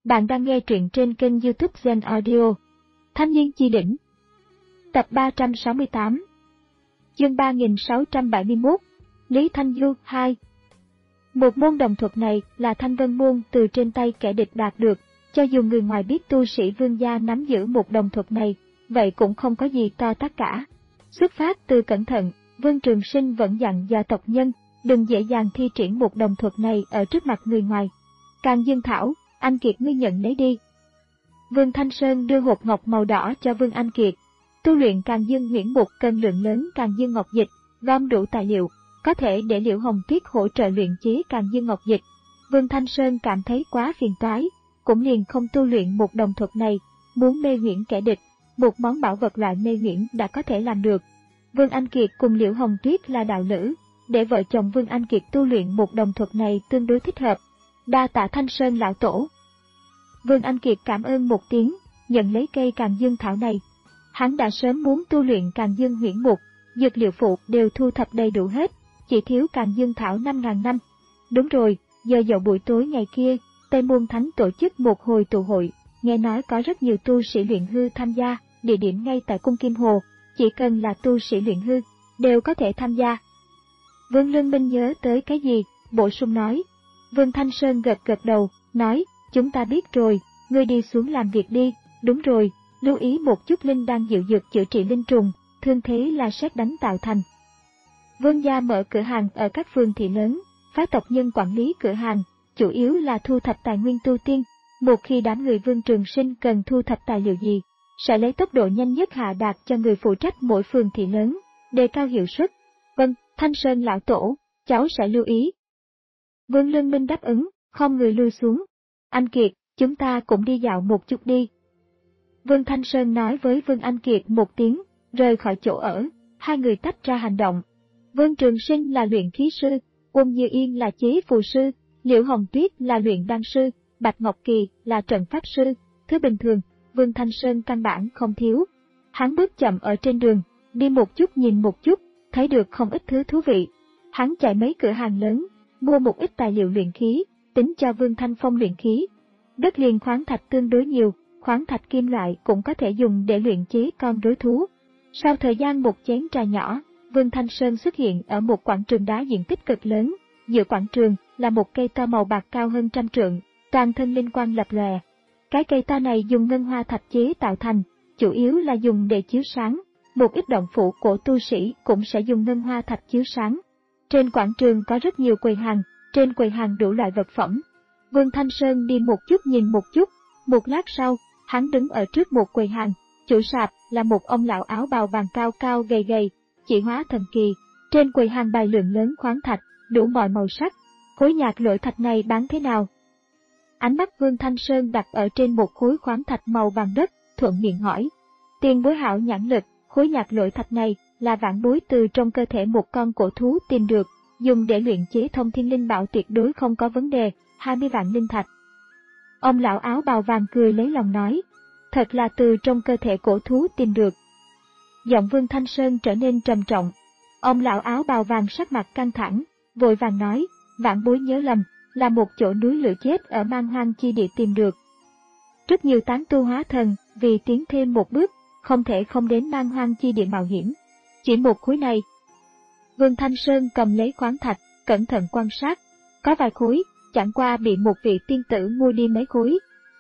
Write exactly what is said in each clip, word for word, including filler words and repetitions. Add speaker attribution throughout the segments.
Speaker 1: Bạn đang nghe truyện trên kênh YouTube Zen Audio. Thanh niên chi đỉnh. Tập ba trăm sáu mươi tám. Chương ba nghìn sáu trăm bảy mươi mốt. Lý Thanh Du hai. Một môn đồng thuật này là Thanh Vân môn từ trên tay kẻ địch đạt được, cho dù người ngoài biết tu sĩ Vương gia nắm giữ một đồng thuật này, vậy cũng không có gì to tát cả. Xuất phát từ cẩn thận, Vương Trường Sinh vẫn dặn dò tộc nhân đừng dễ dàng thi triển một đồng thuật này ở trước mặt người ngoài. Càng Dương Thảo, Anh Kiệt ngươi nhận lấy đi. Vương Thanh Sơn đưa hộp ngọc màu đỏ cho Vương Anh Kiệt. Tu luyện Càng Dương Huyễn Mục cần lượng lớn Càng Dương Ngọc Dịch, gom đủ tài liệu, có thể để Liễu Hồng Tuyết hỗ trợ luyện chế Càng Dương Ngọc Dịch. Vương Thanh Sơn cảm thấy quá phiền toái, cũng liền không tu luyện một đồng thuật này, muốn mê huyễn kẻ địch, một món bảo vật loại mê huyễn đã có thể làm được. Vương Anh Kiệt cùng Liễu Hồng Tuyết là đạo lữ, để vợ chồng Vương Anh Kiệt tu luyện một đồng thuật này tương đối thích hợp. Đa tạ Thanh Sơn lão tổ. Vương Anh Kiệt cảm ơn một tiếng, nhận lấy cây Càng Dương Thảo này. Hắn đã sớm muốn tu luyện Càng Dương Huyễn Mục, dược liệu phụ đều thu thập đầy đủ hết, chỉ thiếu Càng Dương Thảo năm ngàn năm. Đúng rồi, giờ dậu buổi tối ngày kia, Tây Môn Thánh tổ chức một hồi tụ hội, nghe nói có rất nhiều tu sĩ luyện hư tham gia, địa điểm ngay tại cung Kim Hồ, chỉ cần là tu sĩ luyện hư, đều có thể tham gia. Vương Lương Minh nhớ tới cái gì, bổ sung nói. Vương Thanh Sơn gật gật đầu, nói, chúng ta biết rồi, ngươi đi xuống làm việc đi, đúng rồi, lưu ý một chút linh đang dịu dược chữa trị linh trùng, thương thế là sét đánh tạo thành. Vương gia mở cửa hàng ở các phường thị lớn, phái tộc nhân quản lý cửa hàng, chủ yếu là thu thập tài nguyên tu tiên, một khi đám người Vương Trường Sinh cần thu thập tài liệu gì, sẽ lấy tốc độ nhanh nhất hạ đạt cho người phụ trách mỗi phường thị lớn, đề cao hiệu suất. Vâng, Thanh Sơn lão tổ, cháu sẽ lưu ý. Vương Lương Minh đáp ứng, không người lui xuống. Anh Kiệt, chúng ta cũng đi dạo một chút đi. Vương Thanh Sơn nói với Vương Anh Kiệt một tiếng, rời khỏi chỗ ở, hai người tách ra hành động. Vương Trường Sinh là luyện khí sư, Uông Như Yên là chế phù sư, Liễu Hồng Tuyết là luyện đan sư, Bạch Ngọc Kỳ là trận pháp sư. Thứ bình thường, Vương Thanh Sơn căn bản không thiếu. Hắn bước chậm ở trên đường, đi một chút nhìn một chút, thấy được không ít thứ thú vị. Hắn chạy mấy cửa hàng lớn, mua một ít tài liệu luyện khí, tính cho Vương Thanh Phong luyện khí. Đất liền khoáng thạch tương đối nhiều, khoáng thạch kim loại cũng có thể dùng để luyện chế con rối thú. Sau thời gian một chén trà nhỏ, Vương Thanh Sơn xuất hiện ở một quảng trường đá diện tích cực lớn. Giữa quảng trường là một cây to màu bạc cao hơn trăm trượng, toàn thân linh quang lập lòe. Cái cây to này dùng ngân hoa thạch chế tạo thành, chủ yếu là dùng để chiếu sáng. Một ít động phủ của tu sĩ cũng sẽ dùng ngân hoa thạch chiếu sáng. Trên quảng trường có rất nhiều quầy hàng, trên quầy hàng đủ loại vật phẩm. Vương Thanh Sơn đi một chút nhìn một chút, một lát sau, hắn đứng ở trước một quầy hàng, chủ sạp là một ông lão áo bào vàng cao cao gầy gầy, chỉ hóa thần kỳ. Trên quầy hàng bày lượng lớn khoáng thạch, đủ mọi màu sắc. Khối nhạc lội thạch này bán thế nào? Ánh mắt Vương Thanh Sơn đặt ở trên một khối khoáng thạch màu vàng đất, thuận miệng hỏi. Tiền bối hảo nhãn lực, khối nhạc lội thạch này là vãn bối từ trong cơ thể một con cổ thú tìm được, dùng để luyện chế thông thiên linh bảo tuyệt đối không có vấn đề, hai mươi vạn linh thạch. Ông lão áo bào vàng cười lấy lòng nói, thật là từ trong cơ thể cổ thú tìm được. Giọng Vương Thanh Sơn trở nên trầm trọng. Ông lão áo bào vàng sắc mặt căng thẳng, vội vàng nói, vãn bối nhớ lầm, là một chỗ núi lửa chết ở Man Hoang chi địa tìm được. Rất nhiều tán tu hóa thần, vì tiến thêm một bước, không thể không đến Man Hoang chi địa mạo hiểm. Chỉ một khối này. Vương Thanh Sơn cầm lấy khoáng thạch, cẩn thận quan sát. Có vài khối, chẳng qua bị một vị tiên tử mua đi mấy khối.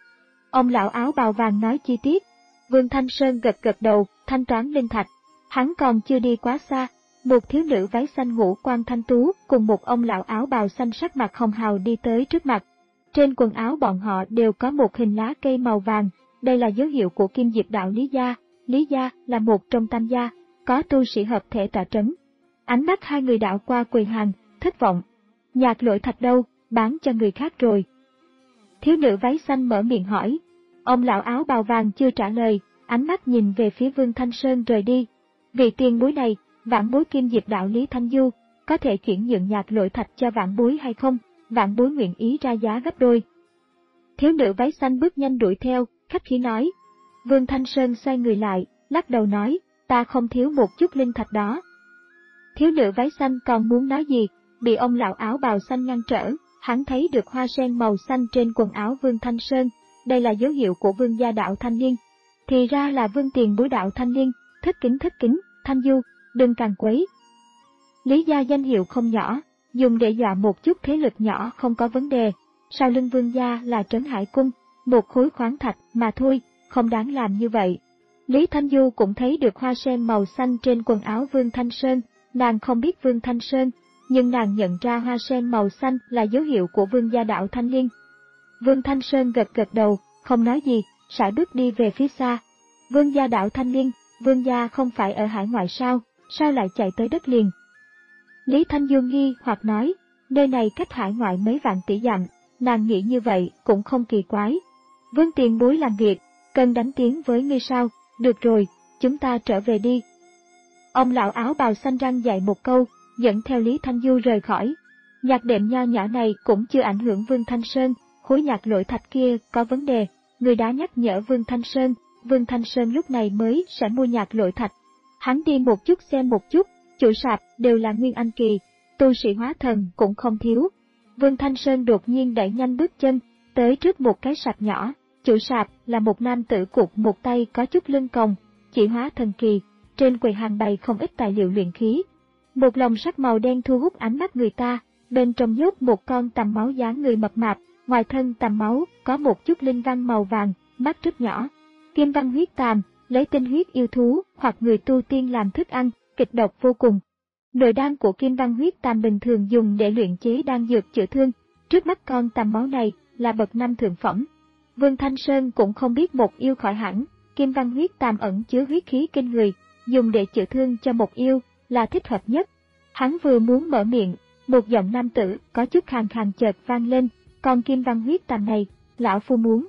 Speaker 1: Ông lão áo bào vàng nói chi tiết. Vương Thanh Sơn gật gật đầu, thanh toán linh thạch. Hắn còn chưa đi quá xa, một thiếu nữ váy xanh ngũ quan thanh tú cùng một ông lão áo bào xanh sắc mặt hồng hào đi tới trước mặt. Trên quần áo bọn họ đều có một hình lá cây màu vàng, đây là dấu hiệu của Kim Diệp đạo Lý gia. Lý gia là một trong tam gia, có tu sĩ hợp thể tọa trấn. Ánh mắt hai người đảo qua quầy hàng, thất vọng. Nhạc lội thạch đâu, bán cho người khác rồi. Thiếu nữ váy xanh mở miệng hỏi. Ông lão áo bào vàng chưa trả lời, ánh mắt nhìn về phía Vương Thanh Sơn rời đi. Vị tiền bối này, vãn bối Kim Diệp đạo Lý Thanh Du, có thể chuyển nhượng nhạc lội thạch cho vãn bối hay không? Vãn bối nguyện ý ra giá gấp đôi. Thiếu nữ váy xanh bước nhanh đuổi theo, khách khí nói. Vương Thanh Sơn xoay người lại, lắc đầu nói, ta không thiếu một chút linh thạch đó. Thiếu nữ váy xanh còn muốn nói gì, bị ông lão áo bào xanh ngăn trở, hắn thấy được hoa sen màu xanh trên quần áo Vương Thanh Sơn, đây là dấu hiệu của vương gia đạo thanh niên. Thì ra là vương tiền bối đạo thanh niên, thất kính thất kính, Thanh Du, đừng càng quấy. Lý gia danh hiệu không nhỏ, dùng để dọa một chút thế lực nhỏ không có vấn đề. Sau lưng vương gia là Trấn Hải Cung, một khối khoáng thạch mà thôi, không đáng làm như vậy. Lý Thanh Du cũng thấy được hoa sen màu xanh trên quần áo Vương Thanh Sơn, nàng không biết Vương Thanh Sơn, nhưng nàng nhận ra hoa sen màu xanh là dấu hiệu của vương gia đạo thanh niên. Vương Thanh Sơn gật gật đầu, không nói gì, sải bước đi về phía xa. Vương gia đạo thanh niên, vương gia không phải ở hải ngoại sao, sao lại chạy tới đất liền? Lý Thanh Du nghi hoặc nói, nơi này cách hải ngoại mấy vạn tỷ dặm, nàng nghĩ như vậy cũng không kỳ quái. Vương tiền bối làm việc, cần đánh tiếng với ngươi sao, được rồi, chúng ta trở về đi. Ông lão áo bào xanh răng dạy một câu, dẫn theo Lý Thanh Du rời khỏi. Nhạc đệm nho nhỏ này cũng chưa ảnh hưởng Vương Thanh Sơn, khối nhạc lỗi thạch kia có vấn đề, người đã nhắc nhở Vương Thanh Sơn, Vương Thanh Sơn lúc này mới sẽ mua nhạc lỗi thạch. Hắn đi một chút xem một chút, chủ sạp đều là Nguyên Anh kỳ, tu sĩ hóa thần cũng không thiếu. Vương Thanh Sơn đột nhiên đẩy nhanh bước chân, tới trước một cái sạp nhỏ, chủ sạp là một nam tử cụt một tay có chút lưng còng, chỉ hóa thần kỳ, trên quầy hàng bày không ít tài liệu luyện khí. Một lồng sắt màu đen thu hút ánh mắt người ta, bên trong nhốt một con tằm máu dáng người mập mạp, ngoài thân tằm máu có một chút linh văn màu vàng, mắt rất nhỏ. Kim văn huyết tàm, lấy tinh huyết yêu thú hoặc người tu tiên làm thức ăn, kịch độc vô cùng. Nội đan của kim văn huyết tàm bình thường dùng để luyện chế đan dược chữa thương, trước mắt con tằm máu này là bậc năm thượng phẩm. Vương Thanh Sơn cũng không biết một yêu khỏi hẳn, kim văn huyết tàm ẩn chứa huyết khí kinh người, dùng để chữa thương cho một yêu là thích hợp nhất. Hắn vừa muốn mở miệng, một giọng nam tử có chút khàn khàn chợt vang lên, con kim văn huyết tàm này, lão phu muốn.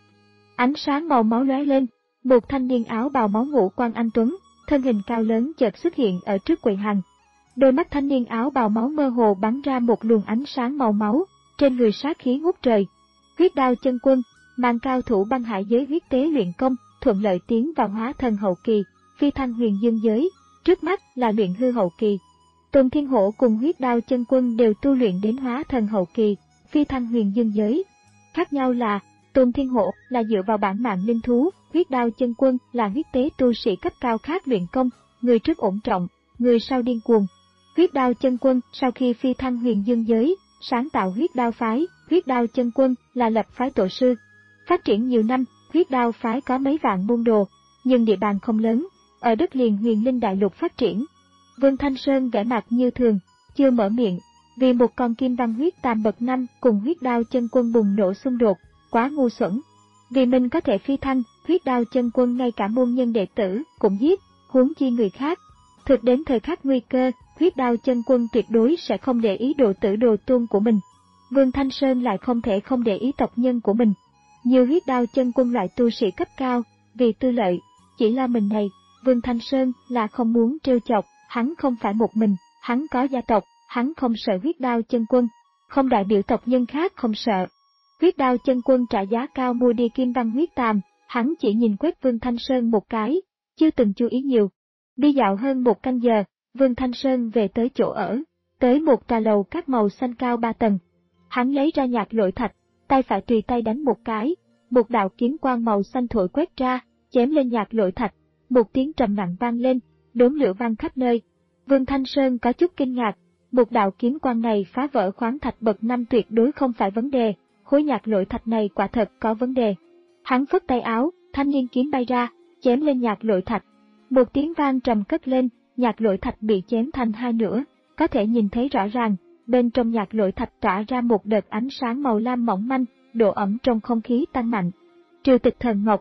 Speaker 1: Ánh sáng màu máu lóe lên, một thanh niên áo bào máu ngũ quan anh tuấn, thân hình cao lớn chợt xuất hiện ở trước quầy hàng. Đôi mắt thanh niên áo bào máu mơ hồ bắn ra một luồng ánh sáng màu máu, trên người sát khí ngút trời. Huyết đao chân quân, mang cao thủ băng hải giới huyết tế luyện công, thuận lợi tiến vào hóa thần hậu kỳ, phi thăng huyền dương giới, trước mắt là luyện hư hậu kỳ. Tôn Thiên Hổ cùng huyết đao chân quân đều tu luyện đến hóa thần hậu kỳ, phi thăng huyền dương giới. Khác nhau là, Tôn Thiên Hổ là dựa vào bản mạng linh thú, huyết đao chân quân là huyết tế tu sĩ cấp cao khác luyện công, người trước ổn trọng, người sau điên cuồng. Huyết đao chân quân sau khi phi thăng huyền dương giới, sáng tạo huyết đao phái, huyết đao chân quân là lập phái tổ sư. Phát triển nhiều năm, huyết đao phái có mấy vạn môn đồ, nhưng địa bàn không lớn, ở đất liền huyền linh đại lục phát triển. Vương Thanh Sơn vẻ mặt như thường, chưa mở miệng, vì một con kim văn huyết tàm bậc năm cùng huyết đao chân quân bùng nổ xung đột, quá ngu xuẩn. Vì mình có thể phi thăng, huyết đao chân quân ngay cả môn nhân đệ tử cũng giết, huống chi người khác. Thực đến thời khắc nguy cơ, huyết đao chân quân tuyệt đối sẽ không để ý độ tử đồ tôn của mình. Vương Thanh Sơn lại không thể không để ý tộc nhân của mình. Như huyết đao chân quân loại tu sĩ cấp cao, vì tư lợi, chỉ lo mình này, Vương Thanh Sơn là không muốn trêu chọc, hắn không phải một mình, hắn có gia tộc, hắn không sợ huyết đao chân quân, không đại biểu tộc nhân khác không sợ. Huyết đao chân quân trả giá cao mua đi kim văn huyết tàm, hắn chỉ nhìn quét Vương Thanh Sơn một cái, chưa từng chú ý nhiều. Đi dạo hơn một canh giờ, Vương Thanh Sơn về tới chỗ ở, tới một trà lầu các màu xanh cao ba tầng. Hắn lấy ra nhạc lỗi thạch, tay phải tùy tay đánh một cái, một đạo kiếm quang màu xanh thổi quét ra, chém lên nhạc lỗi thạch, một tiếng trầm nặng vang lên, đốm lửa vang khắp nơi. Vương Thanh Sơn có chút kinh ngạc, một đạo kiếm quang này phá vỡ khoáng thạch bậc năm tuyệt đối không phải vấn đề, khối nhạc lỗi thạch này quả thật có vấn đề. Hắn phất tay áo, thanh niên kiếm bay ra, chém lên nhạc lỗi thạch. Một tiếng vang trầm cất lên, nhạc lỗi thạch bị chém thành hai nửa, có thể nhìn thấy rõ ràng, bên trong nhạc lỗi thạch tỏa ra một đợt ánh sáng màu lam mỏng manh, độ ẩm trong không khí tăng mạnh. Triều tịch thần ngọc.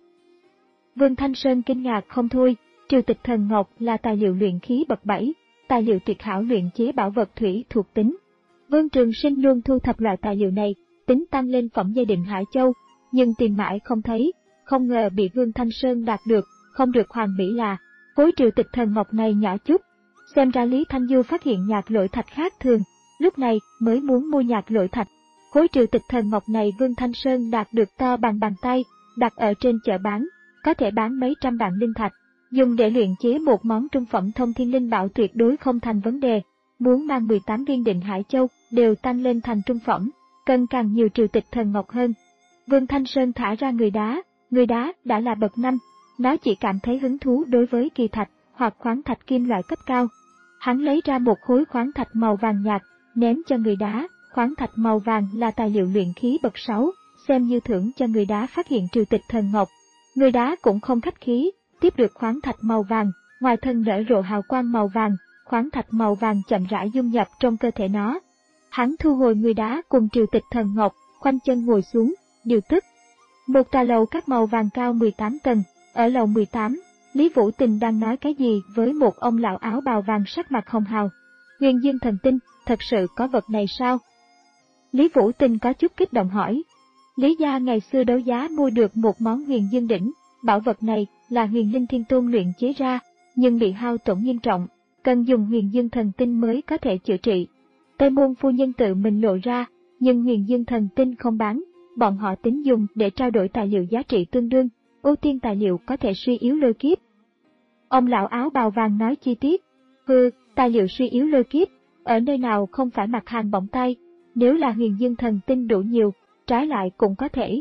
Speaker 1: Vương Thanh Sơn kinh ngạc không thôi, triều tịch thần ngọc là tài liệu luyện khí bậc bảy, tài liệu tuyệt hảo luyện chế bảo vật thủy thuộc tính. Vương Trường Sinh luôn thu thập loại tài liệu này, tính tăng lên phẩm giai định Hải Châu, nhưng tìm mãi không thấy, không ngờ bị Vương Thanh Sơn đạt được, không được hoàn mỹ là, khối triều tịch thần ngọc này nhỏ chút. Xem ra Lý Thanh Du phát hiện nhạc lỗi thạch khác thường, lúc này mới muốn mua nhạc lỗi thạch. Khối triều tịch thần ngọc này Vương Thanh Sơn đạt được to bằng bàn tay, đặt ở trên chợ bán, có thể bán mấy trăm vạn linh thạch, dùng để luyện chế một món trung phẩm thông thiên linh bảo tuyệt đối không thành vấn đề. Muốn mang mười tám viên định Hải Châu đều tăng lên thành trung phẩm, cần càng nhiều triều tịch thần ngọc hơn. Vương Thanh Sơn thả ra người đá, người đá đã là bậc năm, nó chỉ cảm thấy hứng thú đối với kỳ thạch hoặc khoáng thạch kim loại cấp cao. Hắn lấy ra một khối khoáng thạch màu vàng nhạt, ném cho người đá. Khoáng thạch màu vàng là tài liệu luyện khí bậc sáu, xem như thưởng cho người đá phát hiện trừ tịch thần ngọc. Người đá cũng không khách khí, tiếp được khoáng thạch màu vàng, ngoài thân nở rộ hào quang màu vàng, khoáng thạch màu vàng chậm rãi dung nhập trong cơ thể nó. Hắn thu hồi người đá cùng trừ tịch thần ngọc, khoanh chân ngồi xuống, điều tức. Một tòa lầu các màu vàng cao mười tám tầng, ở lầu mười tám, Lý Vũ Tình đang nói cái gì với một ông lão áo bào vàng sắc mặt hồng hào. Huyền Dương thần tinh, thật sự có vật này sao? Lý Vũ Tình có chút kích động hỏi. Lý gia ngày xưa đấu giá mua được một món huyền dương đỉnh, bảo vật này là huyền linh thiên tôn luyện chế ra, nhưng bị hao tổn nghiêm trọng, cần dùng huyền dương thần tinh mới có thể chữa trị. Tây Môn phu nhân tự mình lộ ra, nhưng huyền dương thần tinh không bán, bọn họ tính dùng để trao đổi tài liệu giá trị tương đương, ưu tiên tài liệu có thể suy yếu lôi kiếp. Ông lão áo bào vàng nói chi tiết, hừ, tài liệu suy yếu lôi kiếp, ở nơi nào không phải mặt hàng bỏng tay, nếu là huyền dương thần tinh đủ nhiều, trái lại cũng có thể.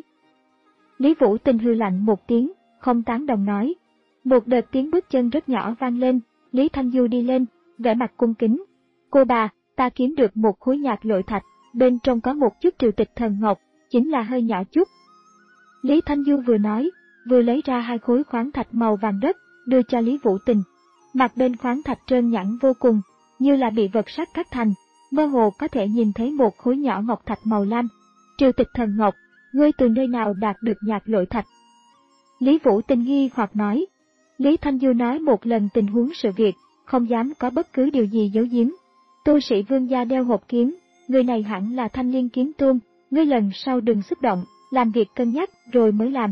Speaker 1: Lý Vũ Tình hư lạnh một tiếng, không tán đồng nói. Một đợt tiếng bước chân rất nhỏ vang lên, Lý Thanh Du đi lên, vẻ mặt cung kính. Cô bà, ta kiếm được một khối nhạt lội thạch, bên trong có một chút trừ tịch thần ngọc, chính là hơi nhỏ chút. Lý Thanh Du vừa nói, vừa lấy ra hai khối khoáng thạch màu vàng đất, đưa cho Lý Vũ Tình. Mặt bên khoáng thạch trơn nhẵn vô cùng, như là bị vật sắt cắt thành, mơ hồ có thể nhìn thấy một khối nhỏ ngọc thạch màu lam. Trừ tịch thần ngọc, ngươi từ nơi nào đạt được nhạt lội thạch? Lý Vũ Tình nghi hoặc nói. Lý Thanh Du nói một lần tình huống sự việc, không dám có bất cứ điều gì giấu giếm. Tu sĩ Vương gia đeo hộp kiếm, người này hẳn là Thanh Liên kiếm tôn, ngươi lần sau đừng xúc động, làm việc cân nhắc rồi mới làm.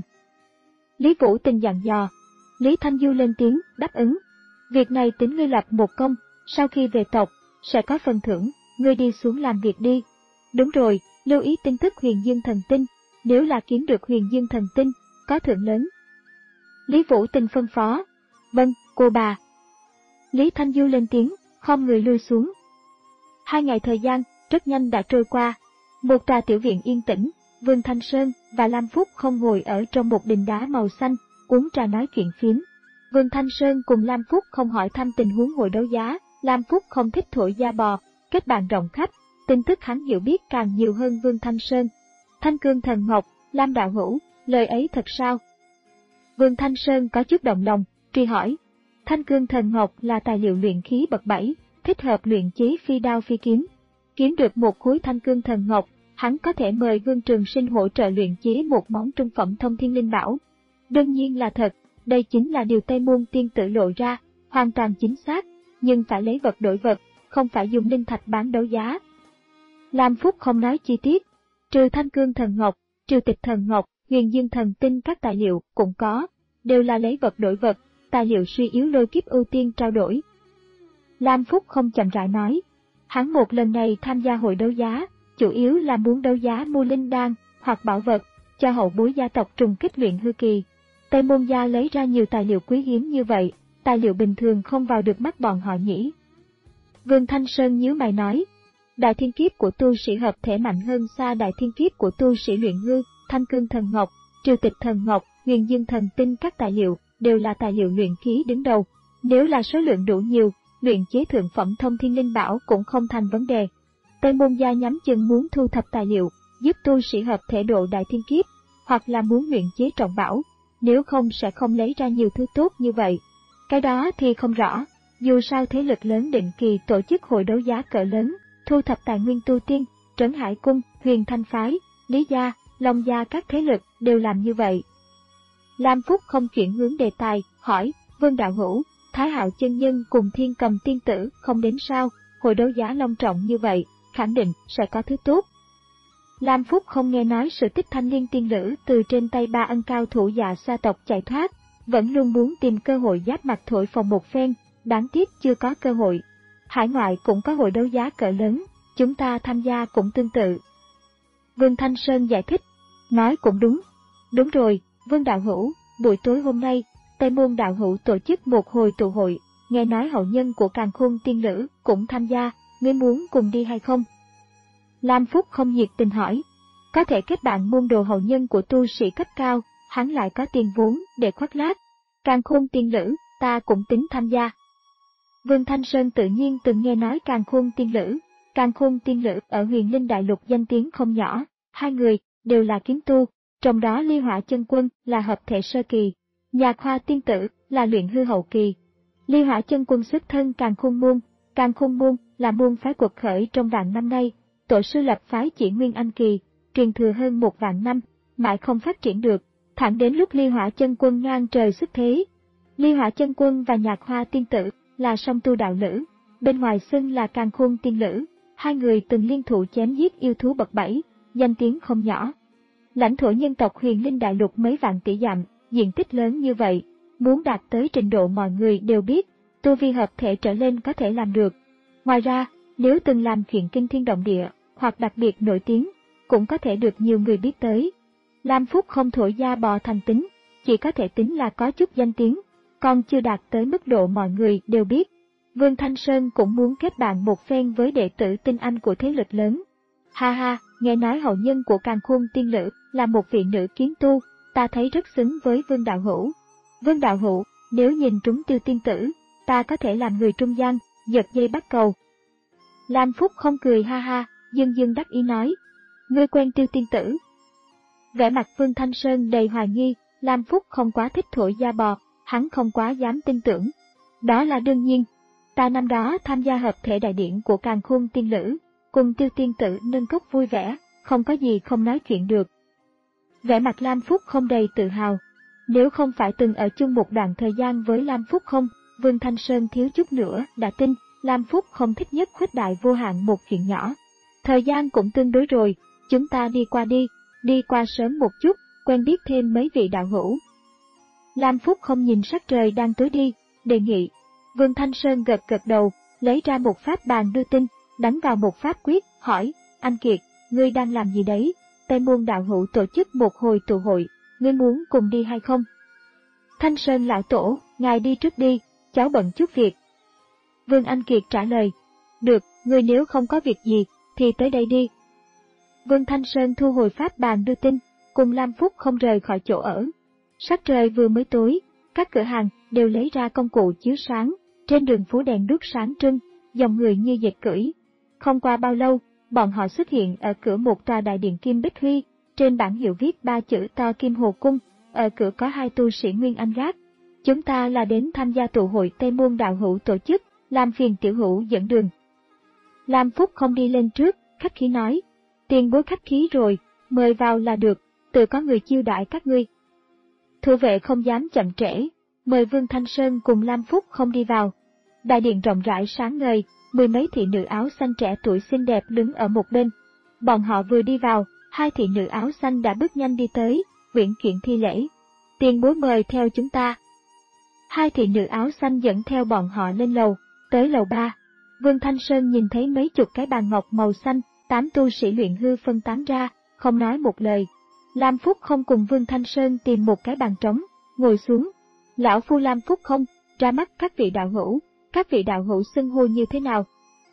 Speaker 1: Lý Vũ Tình dặn dò. Lý Thanh Du lên tiếng, đáp ứng. Việc này tính ngươi lập một công, sau khi về tộc, sẽ có phần thưởng, ngươi đi xuống làm việc đi. Đúng rồi, lưu ý tin tức huyền dương thần tinh, nếu là kiếm được huyền dương thần tinh, có thưởng lớn. Lý Vũ Tình phân phó. Vâng, cô bà. Lý Thanh Du lên tiếng, khom người lui xuống. Hai ngày thời gian, rất nhanh đã trôi qua. Một tòa tiểu viện yên tĩnh, Vương Thanh Sơn và Lam Phúc không ngồi ở trong một đình đá màu xanh, uống trà nói chuyện phiếm. Vương Thanh Sơn cùng Lam Phúc không hỏi thăm tình huống hội đấu giá, Lam Phúc không thích thổi da bò, kết bạn rộng khắp, tin tức hắn hiểu biết càng nhiều hơn Vương Thanh Sơn. Thanh cương thần ngọc, Lam đạo hữu, lời ấy thật sao? Vương Thanh Sơn có chút động lòng, truy hỏi. Thanh cương thần ngọc là tài liệu luyện khí bậc bảy, thích hợp luyện chế phi đao phi kiếm. Kiếm được một khối thanh cương thần ngọc, hắn có thể mời Vương Trường Sinh hỗ trợ luyện chế một món trung phẩm thông thiên linh bảo. Đương nhiên là thật, đây chính là điều Tây Môn tiên tử lộ ra, hoàn toàn chính xác, nhưng phải lấy vật đổi vật, không phải dùng linh thạch bán đấu giá. Lam Phúc không nói chi tiết, trừ thanh cương thần ngọc, trừ tịch thần ngọc, huyền dương thần tinh các tài liệu cũng có, đều là lấy vật đổi vật, tài liệu suy yếu lôi kiếp ưu tiên trao đổi. Lam Phúc không chậm rãi nói, hắn một lần này tham gia hội đấu giá, chủ yếu là muốn đấu giá mua linh đan hoặc bảo vật, cho hậu bối gia tộc trùng kích luyện hư kỳ. Tây Môn gia lấy ra nhiều tài liệu quý hiếm như vậy, tài liệu bình thường không vào được mắt bọn họ nhỉ. Vương Thanh Sơn nhíu mày nói, đại thiên kiếp của tu sĩ hợp thể mạnh hơn xa đại thiên kiếp của tu sĩ luyện hư, thanh cương thần ngọc, trừ tịch thần ngọc, huyền dương thần tinh các tài liệu, đều là tài liệu luyện khí đứng đầu. Nếu là số lượng đủ nhiều, luyện chế thượng phẩm thông thiên linh bảo cũng không thành vấn đề. Tây Môn gia nhắm chừng muốn thu thập tài liệu, giúp tu sĩ hợp thể độ đại thiên kiếp, hoặc là muốn luyện chế trọng bảo, nếu không sẽ không lấy ra nhiều thứ tốt như vậy. Cái đó thì không rõ, dù sao thế lực lớn định kỳ tổ chức hội đấu giá cỡ lớn, thu thập tài nguyên tu tiên, Trấn Hải Cung, Huyền Thanh Phái, Lý Gia, Long Gia các thế lực đều làm như vậy. Lam Phúc không chuyển hướng đề tài, hỏi, Vương đạo hữu, Thái Hạo chân nhân cùng Thiên Cầm tiên tử không đến sao, hội đấu giá long trọng như vậy, khẳng định sẽ có thứ tốt. Lam Phúc không nghe nói sự tích Thanh Liên tiên nữ từ trên tay ba ân cao thủ Dạ Sa tộc chạy thoát, vẫn luôn muốn tìm cơ hội giáp mặt thổi phồng một phen, đáng tiếc chưa có cơ hội. Hải ngoại cũng có hội đấu giá cỡ lớn, chúng ta tham gia cũng tương tự. Vương Thanh Sơn giải thích, nói cũng đúng. Đúng rồi, Vương đạo hữu, buổi tối hôm nay, Tây Môn đạo hữu tổ chức một hồi tụ hội, nghe nói hậu nhân của Càn Khôn tiên nữ cũng tham gia, ngươi muốn cùng đi hay không? Lam Phúc không nhiệt tình hỏi. có thể kết bạn môn đồ hậu nhân của tu sĩ cấp cao, hắn lại có tiền vốn để khoác lác. Càn Khôn tiên lữ, ta cũng tính tham gia. Vương Thanh Sơn tự nhiên từng nghe nói Càn Khôn tiên lữ. Càn Khôn tiên lữ ở Huyền Linh Đại Lục danh tiếng không nhỏ, hai người đều là kiếm tu, trong đó Ly Hỏa Chân Quân là hợp thể sơ kỳ, Nhạc Hoa tiên tử là luyện hư hậu kỳ. Ly Hỏa Chân Quân xuất thân Càn Khôn môn, Càn Khôn môn là môn phái quật khởi trong vạn năm nay, tổ sư lập phái chỉ Nguyên Anh kỳ, truyền thừa hơn một vạn năm, mãi không phát triển được, thẳng đến lúc Ly Hỏa Chân Quân ngang trời xuất thế. Ly Hỏa Chân Quân và Nhạc Hoa tiên tử là song tu đạo lữ, bên ngoài xưng là Càn Khôn tiên lữ, hai người từng liên thủ chém giết yêu thú bậc bảy, danh tiếng không nhỏ. Lãnh thổ nhân tộc Huyền Linh Đại Lục mấy vạn tỷ dặm, diện tích lớn như vậy, muốn đạt tới trình độ mọi người đều biết, tu vi hợp thể trở lên có thể làm được. Ngoài ra, nếu từng làm chuyện kinh thiên động địa, hoặc đặc biệt nổi tiếng, cũng có thể được nhiều người biết tới. Lam Phúc không thổi da bò thành tính, chỉ có thể tính là có chút danh tiếng, còn chưa đạt tới mức độ mọi người đều biết. Vương Thanh Sơn cũng muốn kết bạn một phen với đệ tử tinh anh của thế lực lớn. Ha ha, nghe nói hậu nhân của Càn Khôn tiên lữ là một vị nữ kiếm tu, ta thấy rất xứng với Vương Đạo Hữu. Vương Đạo Hữu, nếu nhìn trúng Tiêu tiên tử, ta có thể làm người trung gian, giật dây bắt cầu. Lam Phúc không cười ha ha, dương dương đắc ý nói, ngươi quen Tiêu tiên tử. Vẻ mặt Vương Thanh Sơn đầy hoài nghi, Lam Phúc không quá thích thổi da bò, hắn không quá dám tin tưởng. Đó là đương nhiên, ta năm đó tham gia hợp thể đại điển của Càn Khôn tiên lữ, cùng Tiêu tiên tử nâng cốc vui vẻ, không có gì không nói chuyện được. Vẻ mặt Lam Phúc không đầy tự hào. Nếu không phải từng ở chung một đoạn thời gian với Lam Phúc không, Vương Thanh Sơn thiếu chút nữa đã tin, Lam Phúc không thích nhất khuếch đại vô hạn một chuyện nhỏ. Thời gian cũng tương đối rồi, chúng ta đi qua đi, đi qua sớm một chút, quen biết thêm mấy vị đạo hữu. Lam Phúc không nhìn sắc trời đang tối đi, đề nghị. Vương Thanh Sơn gật gật đầu, lấy ra một pháp bàn đưa tin, đánh vào một pháp quyết, hỏi, anh Kiệt, ngươi đang làm gì đấy? Tây Môn đạo hữu tổ chức một hồi tụ hội, ngươi muốn cùng đi hay không? Thanh Sơn lão tổ, ngài đi trước đi, cháu bận chút việc. Vương Anh Kiệt trả lời, được, ngươi nếu không có việc gì, thì tới đây đi. Vương Thanh Sơn thu hồi pháp bàn đưa tin, cùng Lam Phúc không rời khỏi chỗ ở. Sắc trời vừa mới tối, các cửa hàng đều lấy ra công cụ chiếu sáng, trên đường phố đèn đuốc sáng trưng, dòng người như dệt cưỡi. Không qua bao lâu, bọn họ xuất hiện ở cửa một tòa đại điện kim bích huy, trên bảng hiệu viết ba chữ to Kim Hồ Cung, ở cửa có hai tu sĩ Nguyên Anh gác. Chúng ta là đến tham gia tụ hội Tây Môn đạo hữu tổ chức, làm phiền tiểu hữu dẫn đường. Lam Phúc không đi lên trước, khách khí nói, tiền bối khách khí rồi, mời vào là được, tự có người chiêu đãi các ngươi. Thủ vệ không dám chậm trễ, mời Vương Thanh Sơn cùng Lam Phúc không đi vào. Đại điện rộng rãi sáng ngời, mười mấy thị nữ áo xanh trẻ tuổi xinh đẹp đứng ở một bên. Bọn họ vừa đi vào, hai thị nữ áo xanh đã bước nhanh đi tới, uyển chuyển thi lễ. Tiền bối mời theo chúng ta. Hai thị nữ áo xanh dẫn theo bọn họ lên lầu, tới lầu ba. Vương Thanh Sơn nhìn thấy mấy chục cái bàn ngọc màu xanh, tám tu sĩ luyện hư phân tán ra, không nói một lời. Lam Phúc không cùng Vương Thanh Sơn tìm một cái bàn trống, ngồi xuống. Lão phu Lam Phúc không, ra mắt các vị đạo hữu, các vị đạo hữu xưng hô như thế nào?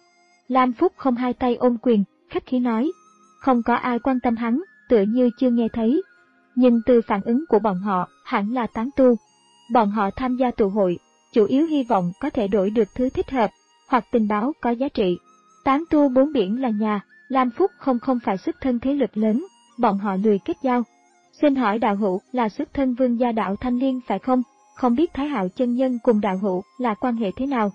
Speaker 1: Lam Phúc không hai tay ôm quyền, khách khí nói. Không có ai quan tâm hắn, tựa như chưa nghe thấy. Nhìn từ phản ứng của bọn họ, hẳn là tán tu. Bọn họ tham gia tụ hội, chủ yếu hy vọng có thể đổi được thứ thích hợp, hoặc tình báo có giá trị. Tán tu bốn biển là nhà, Lam Phúc không không phải xuất thân thế lực lớn, bọn họ lười kết giao. Xin hỏi đạo hữu là xuất thân Vương gia đạo Thanh Liên phải không? Không biết Thái Hạo chân nhân cùng đạo hữu là quan hệ thế nào?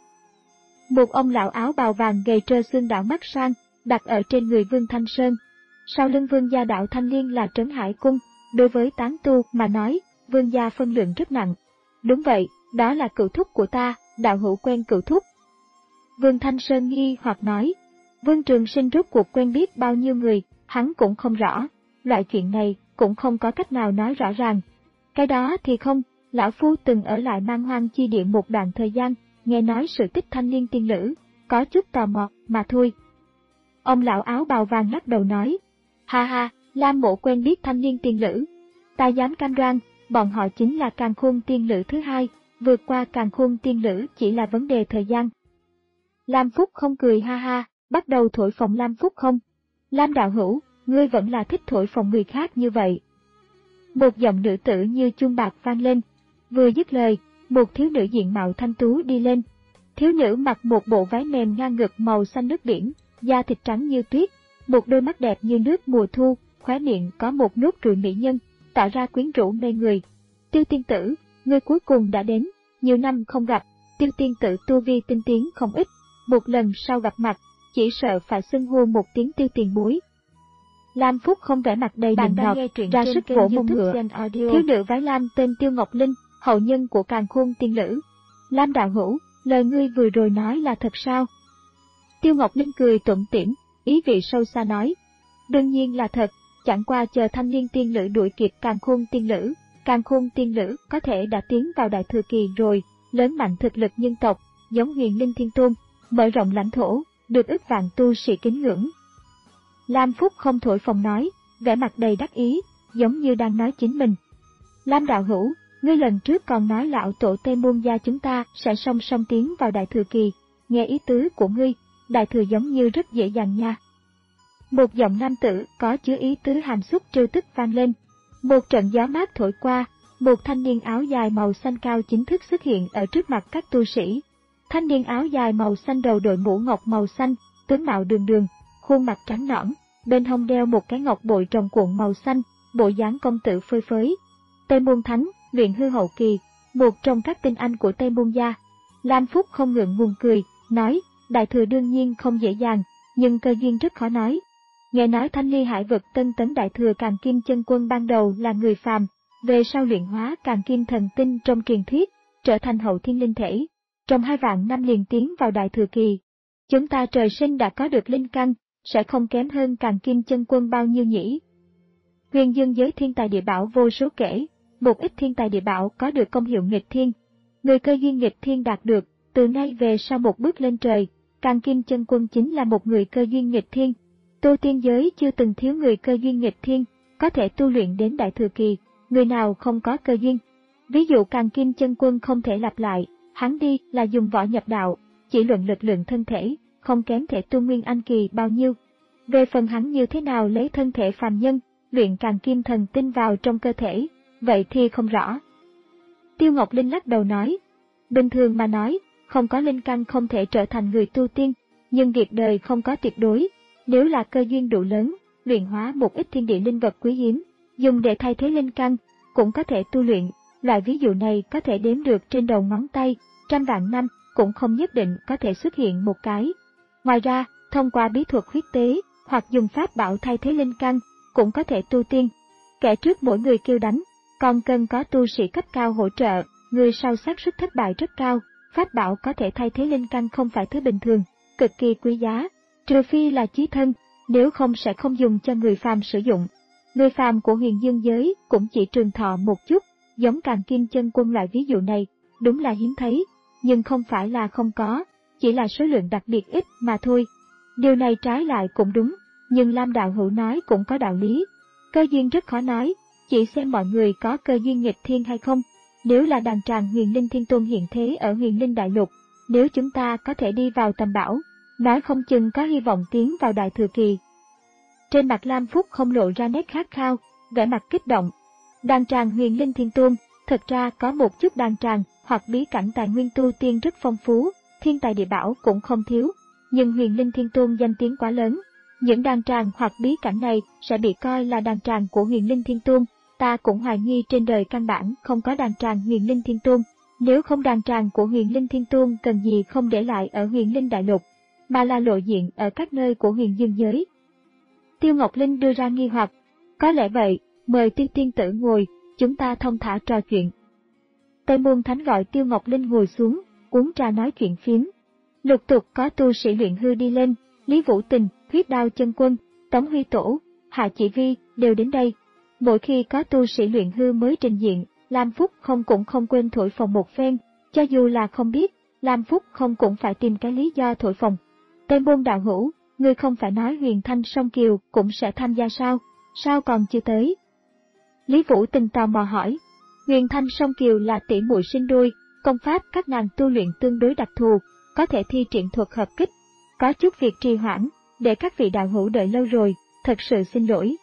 Speaker 1: Một ông lão áo bào vàng gầy trơ xương đảo mắt sang, đặt ở trên người Vương Thanh Sơn. Sau lưng Vương gia đạo Thanh Liên là Trấn Hải Cung, đối với tán tu mà nói, Vương gia phân lượng rất nặng. Đúng vậy, đó là cựu thúc của ta, đạo hữu quen cựu thúc. Vương Thanh Sơn nghi hoặc nói, Vương Trường Sinh rốt cuộc quen biết bao nhiêu người, hắn cũng không rõ, loại chuyện này cũng không có cách nào nói rõ ràng. Cái đó thì không, lão phu từng ở lại Man Hoang chi địa một đoạn thời gian, nghe nói sự tích Thanh Liên tiên lữ, có chút tò mò mà thôi. Ông lão áo bào vàng lắc đầu nói, ha ha, Lam mộ quen biết Thanh Liên tiên lữ, ta dám cam đoan, bọn họ chính là Càn Khôn tiên lữ thứ hai, vượt qua Càn Khôn tiên lữ chỉ là vấn đề thời gian. Lam Phúc không cười ha ha, bắt đầu thổi phồng Lam Phúc không. Lam đạo hữu, ngươi vẫn là thích thổi phồng người khác như vậy. Một giọng nữ tử như chuông bạc vang lên. Vừa dứt lời, một thiếu nữ diện mạo thanh tú đi lên. Thiếu nữ mặc một bộ váy mềm ngang ngực màu xanh nước biển, da thịt trắng như tuyết, một đôi mắt đẹp như nước mùa thu, khóe miệng có một nốt ruồi mỹ nhân, tỏ ra quyến rũ mê người. Tiêu tiên tử, ngươi cuối cùng đã đến, nhiều năm không gặp. Tiêu tiên tử tu vi tinh tiến không ít, một lần sau gặp mặt, chỉ sợ phải xưng hô một tiếng tiêu tiền bối. Lam Phúc không vẻ mặt đầy định nọt, ra sức vỗ mông ngựa. Thiếu nữ váy lam tên Tiêu Ngọc Linh, hậu nhân của Càn Khôn tiên nữ. Lam đạo hữu, lời ngươi vừa rồi nói là thật sao? Tiêu Ngọc Linh cười tủm tỉm, ý vị sâu xa nói. Đương nhiên là thật, chẳng qua chờ thanh liên tiên nữ đuổi kịp Càn Khôn tiên nữ. Càn Khôn tiên nữ có thể đã tiến vào đại thừa kỳ rồi, lớn mạnh thực lực nhân tộc, giống Huyền Linh Thiên Tôn, mở rộng lãnh thổ, được ức vạn tu sĩ kính ngưỡng. Lam Phúc không thổi phồng nói, vẻ mặt đầy đắc ý, giống như đang nói chính mình. Lam đạo hữu, ngươi lần trước còn nói lão tổ Tây Môn gia chúng ta sẽ song song tiến vào đại thừa kỳ, nghe ý tứ của ngươi, đại thừa giống như rất dễ dàng nha. Một giọng nam tử có chứa ý tứ hàm xúc trêu tức vang lên. Một trận gió mát thổi qua, một thanh niên áo dài màu xanh cao chính thức xuất hiện ở trước mặt các tu sĩ. Thanh niên áo dài màu xanh đầu đội mũ ngọc màu xanh, tướng mạo đường đường, khuôn mặt trắng nõn, bên hông đeo một cái ngọc bội trồng cuộn màu xanh, bộ dáng công tử phơi phới. Tây Môn Thánh, luyện hư hậu kỳ, một trong các tinh anh của Tây Môn gia. Lam Phúc không ngượng ngùng cười, nói, đại thừa đương nhiên không dễ dàng, nhưng cơ duyên rất khó nói. Nghe nói Thanh Ly Hải vực Tân Tấn đại thừa Càn Kim chân quân ban đầu là người phàm, về sau luyện hóa Càn Kim thần tinh trong truyền thuyết, trở thành hậu thiên linh thể. Trong hai vạn năm liền tiến vào đại thừa kỳ. Chúng ta trời sinh đã có được linh căn, sẽ không kém hơn Càn Kim chân quân bao nhiêu nhỉ? Huyền dương giới thiên tài địa bảo vô số kể, một ít thiên tài địa bảo có được công hiệu nghịch thiên. Người cơ duyên nghịch thiên đạt được, từ nay về sau một bước lên trời, Càn Kim chân quân chính là một người cơ duyên nghịch thiên. Tu tiên giới chưa từng thiếu người cơ duyên nghịch thiên, có thể tu luyện đến đại thừa kỳ, người nào không có cơ duyên. Ví dụ Càn Kim chân quân không thể lặp lại, hắn đi là dùng võ nhập đạo, chỉ luận lực lượng thân thể, không kém thể tu nguyên anh kỳ bao nhiêu. Về phần hắn như thế nào lấy thân thể phàm nhân, luyện Càn Kim thần tinh vào trong cơ thể, vậy thì không rõ. Tiêu Ngọc Linh lắc đầu nói, bình thường mà nói, không có linh căn không thể trở thành người tu tiên, nhưng việc đời không có tuyệt đối, nếu là cơ duyên đủ lớn, luyện hóa một ít thiên địa linh vật quý hiếm, dùng để thay thế linh căn, cũng có thể tu luyện. Loại ví dụ này có thể đếm được trên đầu ngón tay, trăm vạn năm cũng không nhất định có thể xuất hiện một cái. Ngoài ra, thông qua bí thuật huyết tế hoặc dùng pháp bảo thay thế linh căn, cũng có thể tu tiên. Kẻ trước mỗi người kêu đánh, còn cần có tu sĩ cấp cao hỗ trợ, người sau xác suất thất bại rất cao. Pháp bảo có thể thay thế linh căn không phải thứ bình thường, cực kỳ quý giá, trừ phi là chí thân, nếu không sẽ không dùng cho người phàm sử dụng. Người phàm của huyền dương giới cũng chỉ trường thọ một chút, giống Càn Kim chân quân loại ví dụ này, đúng là hiếm thấy, nhưng không phải là không có, chỉ là số lượng đặc biệt ít mà thôi. Điều này trái lại cũng đúng, nhưng Lam đạo hữu nói cũng có đạo lý. Cơ duyên rất khó nói, chỉ xem mọi người có cơ duyên nghịch thiên hay không. Nếu là đàn tràng Huyền Linh Thiên Tôn hiện thế ở Huyền Linh Đại Lục, nếu chúng ta có thể đi vào tầm bảo, nói không chừng có hy vọng tiến vào đại thừa kỳ. Trên mặt Lam Phúc không lộ ra nét khát khao, vẻ mặt kích động. Đàn tràng Huyền Linh Thiên Tôn, thật ra có một chút đàn tràng hoặc bí cảnh tài nguyên tu tiên rất phong phú, thiên tài địa bảo cũng không thiếu, nhưng Huyền Linh Thiên Tôn danh tiếng quá lớn. Những đàn tràng hoặc bí cảnh này sẽ bị coi là đàn tràng của Huyền Linh Thiên Tôn. Ta cũng hoài nghi trên đời căn bản không có đàn tràng Huyền Linh Thiên Tôn, nếu không đàn tràng của Huyền Linh Thiên Tôn cần gì không để lại ở Huyền Linh Đại Lục, mà là lộ diện ở các nơi của huyền dương giới. Tiêu Ngọc Linh đưa ra nghi hoặc, có lẽ vậy, mời Tiêu tiên tử ngồi, chúng ta thông thả trò chuyện. Tây Môn Thánh gọi Tiêu Ngọc Linh ngồi xuống, uống trà nói chuyện phiếm. Lục tục có tu sĩ luyện hư đi lên, Lý Vũ Tình, Huyết Đao chân quân, Tống Huy Tổ, Hạ Chỉ Vi đều đến đây. Mỗi khi có tu sĩ luyện hư mới trình diện, Lam Phúc không cũng không quên thổi phồng một phen, cho dù là không biết, Lam Phúc không cũng phải tìm cái lý do thổi phồng. Tây Môn đạo hữu, ngươi không phải nói Huyền Thanh Song Kiều cũng sẽ tham gia sao, sao còn chưa tới? Lý Vũ Tình tò mò hỏi. Huyền Thanh Song Kiều là tỷ muội sinh đôi, công pháp các nàng tu luyện tương đối đặc thù, có thể thi triển thuật hợp kích. Có chút việc trì hoãn, để các vị đạo hữu đợi lâu rồi, thật sự xin lỗi.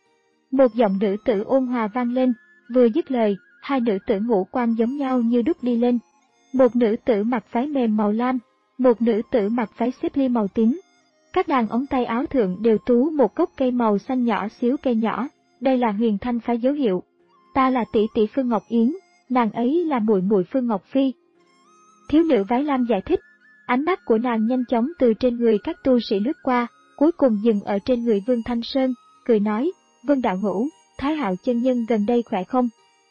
Speaker 1: Một giọng nữ tử ôn hòa vang lên, vừa dứt lời, hai nữ tử ngũ quan giống nhau như đúc đi lên. Một nữ tử mặc váy mềm màu lam, một nữ tử mặc váy xếp ly màu tím. Các nàng ống tay áo thượng đều tú một gốc cây màu xanh nhỏ xíu cây nhỏ, đây là Huyền Thanh phái dấu hiệu. Ta là tỷ tỷ Phương Ngọc Yến, nàng ấy là muội muội Phương Ngọc Phi. Thiếu nữ váy lam giải thích, ánh mắt của nàng nhanh chóng từ trên người các tu sĩ lướt qua, cuối cùng dừng ở trên người Vương Thanh Sơn, cười nói, Vương đạo hữu, Thái Hạo chân nhân gần đây khỏe không?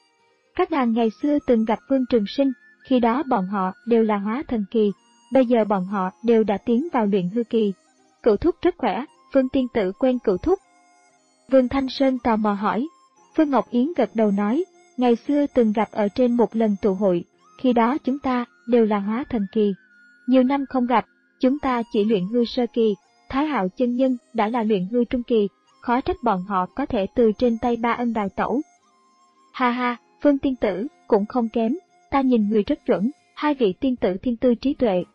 Speaker 1: Các nàng ngày xưa từng gặp Vương Trường Sinh, khi đó bọn họ đều là hóa thần kỳ, bây giờ bọn họ đều đã tiến vào luyện hư kỳ. Cửu thúc rất khỏe, Vương tiên tử quen cửu thúc. Vương Thanh Sơn tò mò hỏi. Phương Ngọc Yến gật đầu nói, ngày xưa từng gặp ở trên một lần tụ hội, khi đó chúng ta đều là hóa thần kỳ. Nhiều năm không gặp, chúng ta chỉ luyện hư sơ kỳ, Thái Hạo chân nhân đã là luyện hư trung kỳ, khó trách bọn họ có thể từ trên tay ba ân đào tẩu. Ha ha, Phương tiên tử cũng không kém, ta nhìn người rất chuẩn, hai vị tiên tử thiên tư trí tuệ.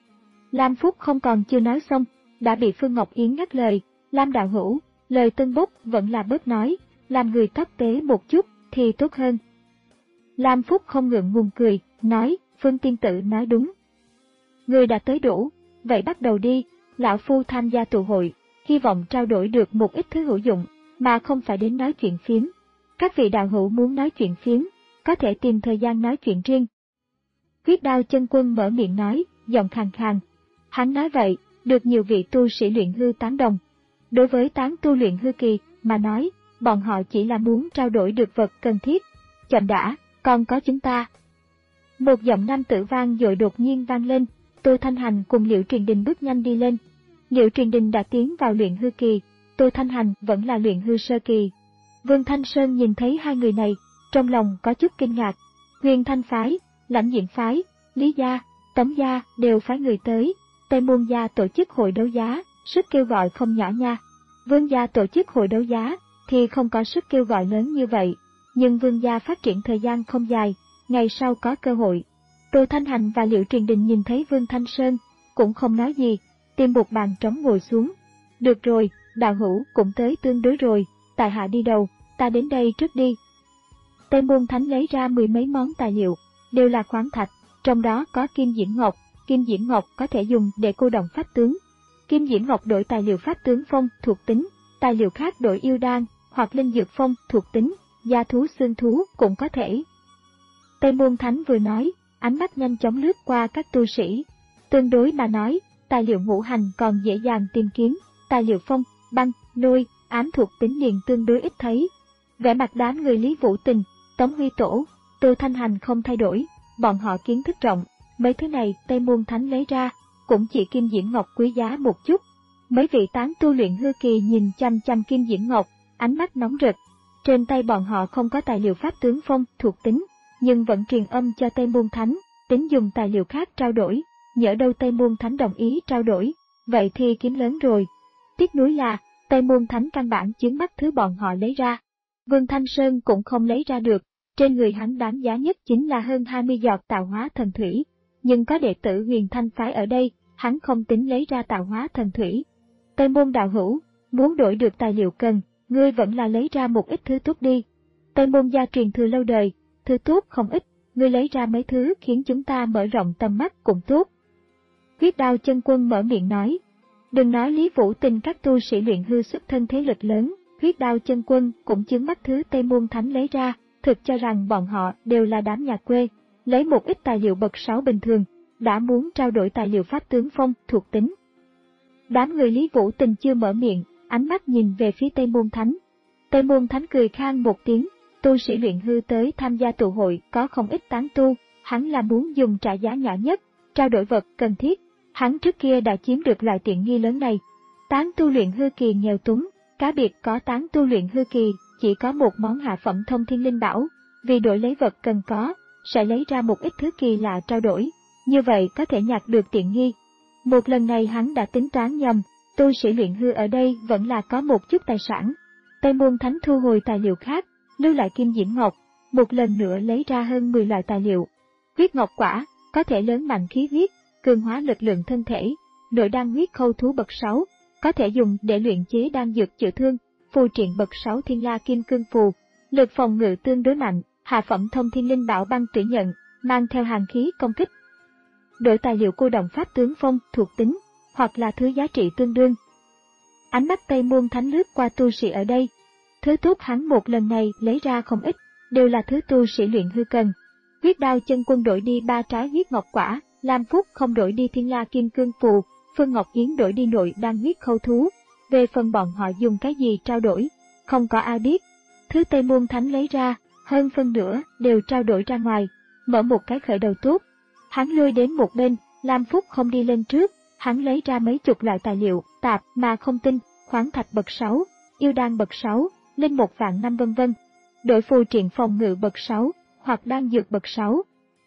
Speaker 1: Lam Phúc không còn chưa nói xong, đã bị Phương Ngọc Yến ngắt lời, Lam đạo hữu, lời tân bốc vẫn là bớt nói, làm người thấp tế một chút thì tốt hơn. Lam Phúc không ngượng ngùng cười, nói, Phương tiên tử nói đúng. Người đã tới đủ, vậy bắt đầu đi, lão phu tham gia tụ hội, hy vọng trao đổi được một ít thứ hữu dụng, mà không phải đến nói chuyện phiếm. Các vị đạo hữu muốn nói chuyện phiếm, có thể tìm thời gian nói chuyện riêng. Huyết Đao Chân Quân mở miệng nói, giọng khàn khàn. Hắn nói vậy, được nhiều vị tu sĩ luyện hư tán đồng. Đối với tán tu luyện hư kỳ mà nói, bọn họ chỉ là muốn trao đổi được vật cần thiết. Chậm đã, còn có chúng ta. Một giọng nam tử vang dội đột nhiên vang lên, Tô Thanh Hành cùng Liễu Truyền Đình bước nhanh đi lên. Liễu Truyền Đình đã tiến vào luyện hư kỳ, Tô Thanh Hành vẫn là luyện hư sơ kỳ. Vương Thanh Sơn nhìn thấy hai người này, trong lòng có chút kinh ngạc. Huyền Thanh phái, Lãnh Diệm phái, Lý gia, Tống gia đều phái người tới, Tây Môn gia tổ chức hội đấu giá, sức kêu gọi không nhỏ nha. Vương gia tổ chức hội đấu giá thì không có sức kêu gọi lớn như vậy, nhưng Vương gia phát triển thời gian không dài, ngày sau có cơ hội. Tô Thanh Hành và Liễu Truyền Đình nhìn thấy Vương Thanh Sơn, cũng không nói gì, tìm một bàn trống ngồi xuống. Được rồi, đạo hữu cũng tới tương đối rồi, tại hạ đi đầu, ta đến đây trước đi. Tây Môn Thánh lấy ra mười mấy món tài liệu, đều là khoáng thạch, trong đó có kim diễm ngọc, kim diễm ngọc có thể dùng để cô động pháp tướng. Kim diễm ngọc đổi tài liệu pháp tướng phong thuộc tính, tài liệu khác đổi yêu đan hoặc linh dược phong thuộc tính, gia thú xương thú cũng có thể. Tây Môn Thánh vừa nói, ánh mắt nhanh chóng lướt qua các tu sĩ. Tương đối mà nói, tài liệu ngũ hành còn dễ dàng tìm kiếm, tài liệu phong, băng, lôi, ám thuộc tính liền tương đối ít thấy. Vẻ mặt đám người Lý Vũ Tình, Tống Huy Tổ, Tô Thanh Hành không thay đổi, bọn họ kiến thức rộng, mấy thứ này Tây Môn Thánh lấy ra, cũng chỉ kim diễm ngọc quý giá một chút. Mấy vị tán tu luyện hư kỳ nhìn chăm chăm kim diễm ngọc, ánh mắt nóng rực. Trên tay bọn họ không có tài liệu pháp tướng phong thuộc tính, nhưng vẫn truyền âm cho Tây Môn Thánh, tính dùng tài liệu khác trao đổi, nhỡ đâu Tây Môn Thánh đồng ý trao đổi, vậy thì kiếm lớn rồi. Tiếc nuối là, Tây Môn Thánh căn bản chướng mắt thứ bọn họ lấy ra. Vương Thanh Sơn cũng không lấy ra được, trên người hắn đáng giá nhất chính là hơn hai mươi giọt tạo hóa thần thủy, nhưng có đệ tử Huyền Thanh phái ở đây, hắn không tính lấy ra tạo hóa thần thủy. Tây Môn đạo hữu, muốn đổi được tài liệu cần, ngươi vẫn là lấy ra một ít thứ tốt đi. Tây Môn gia truyền thừa lâu đời, thứ tốt không ít, ngươi lấy ra mấy thứ khiến chúng ta mở rộng tầm mắt cũng tốt. Huyết Đao Chân Quân mở miệng nói, đừng nói Lý Vũ Tình các tu sĩ luyện hư xuất thân thế lực lớn, Huyết Đao Chân Quân cũng chướng mắt thứ Tây Môn Thánh lấy ra, thực cho rằng bọn họ đều là đám nhà quê, lấy một ít tài liệu bậc sáu bình thường, đã muốn trao đổi tài liệu pháp tướng phong thuộc tính. Đám người Lý Vũ Tình chưa mở miệng, ánh mắt nhìn về phía Tây Môn Thánh. Tây Môn Thánh cười khan một tiếng, tu sĩ luyện hư tới tham gia tụ hội có không ít tán tu, hắn là muốn dùng trả giá nhỏ nhất, trao đổi vật cần thiết. Hắn trước kia đã chiếm được loại tiện nghi lớn này. Tán tu luyện hư kỳ nghèo túng, cá biệt có tán tu luyện hư kỳ chỉ có một món hạ phẩm thông thiên linh bảo, vì đổi lấy vật cần có, sẽ lấy ra một ít thứ kỳ lạ trao đổi, như vậy có thể nhặt được tiện nghi. Một lần này hắn đã tính toán nhầm, tu sĩ luyện hư ở đây vẫn là có một chút tài sản. Tây Môn Thánh thu hồi tài liệu khác, lưu lại kim diễm ngọc, một lần nữa lấy ra hơn mười loại tài liệu. Huyết ngọc quả, có thể lớn mạnh khí huyết, cường hóa lực lượng thân thể, nội đan huyết khâu thú bậc sáu, có thể dùng để luyện chế đan dược chữa thương. Phù triện bậc sáu Thiên La Kim Cương Phù, lực phòng ngự tương đối mạnh, hạ phẩm thông thiên linh bảo băng tử nhận, mang theo hàn khí công kích. Đổi tài liệu cô động pháp tướng phong thuộc tính, hoặc là thứ giá trị tương đương. Ánh mắt Tây Môn Thánh lướt qua tu sĩ ở đây. Thứ tốt hắn một lần này lấy ra không ít, đều là thứ tu sĩ luyện hư cần. Huyết đao chân quân đổi đi ba trái huyết ngọc quả, Lam Phúc không đổi đi Thiên La Kim Cương Phù, Phương Ngọc Yến đổi đi nội đan huyết khâu thú. Về phần bọn họ dùng cái gì trao đổi, không có ai biết. Thứ Tây Môn Thánh lấy ra, hơn phân nửa đều trao đổi ra ngoài, mở một cái khởi đầu tốt. Hắn lui đến một bên, Lam Phúc không đi lên trước, hắn lấy ra mấy chục loại tài liệu tạp mà không tin, khoáng thạch bậc sáu, yêu đan bậc sáu, linh một vạn năm vân vân. Đổi phù triện phòng ngự bậc sáu, hoặc đan dược bậc sáu.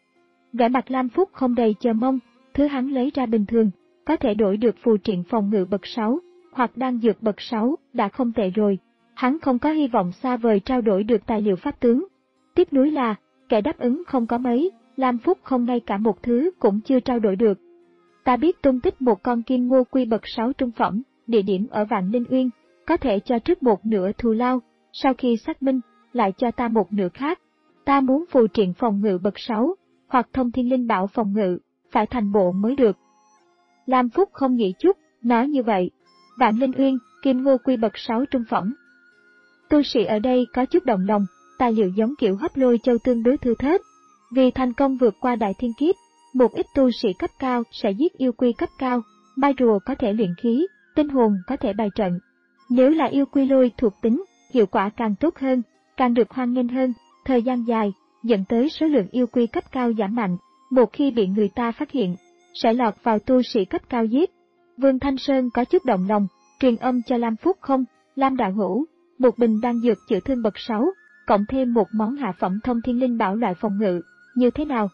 Speaker 1: Vẻ mặt Lam Phúc không đầy chờ mong, thứ hắn lấy ra bình thường, có thể đổi được phù triện phòng ngự bậc sáu, hoặc đan dược bậc sáu, đã không tệ rồi. Hắn không có hy vọng xa vời trao đổi được tài liệu pháp tướng. Tiếp nối là, kẻ đáp ứng không có mấy, Lam Phúc không ngay cả một thứ cũng chưa trao đổi được. Ta biết tung tích một con kim ngô quy bậc sáu trung phẩm, địa điểm ở Vạn Linh Uyên, có thể cho trước một nửa thù lao, sau khi xác minh, lại cho ta một nửa khác. Ta muốn phù triện phòng ngự bậc sáu, hoặc thông thiên linh bảo phòng ngự, phải thành bộ mới được. Lam Phúc không nghĩ chút, nói như vậy. Vạn Linh Uyên, kim ngô quy bậc sáu trung phẩm. Tu sĩ ở đây có chút động lòng, tài liệu giống kiểu hấp lôi châu tương đối thư thớt. Vì thành công vượt qua đại thiên kiếp, một ít tu sĩ cấp cao sẽ giết yêu quy cấp cao, mai rùa có thể luyện khí, tinh hồn có thể bày trận. Nếu là yêu quy lôi thuộc tính, hiệu quả càng tốt hơn, càng được hoan nghênh hơn, thời gian dài, dẫn tới số lượng yêu quy cấp cao giảm mạnh, một khi bị người ta phát hiện, sẽ lọt vào tu sĩ cấp cao giết. Vương Thanh Sơn có chút động lòng, truyền âm cho Lam Phúc không, Lam đạo hữu, một bình đan dược chữa thương bậc sáu, cộng thêm một món hạ phẩm thông thiên linh bảo loại phòng ngự, như thế nào?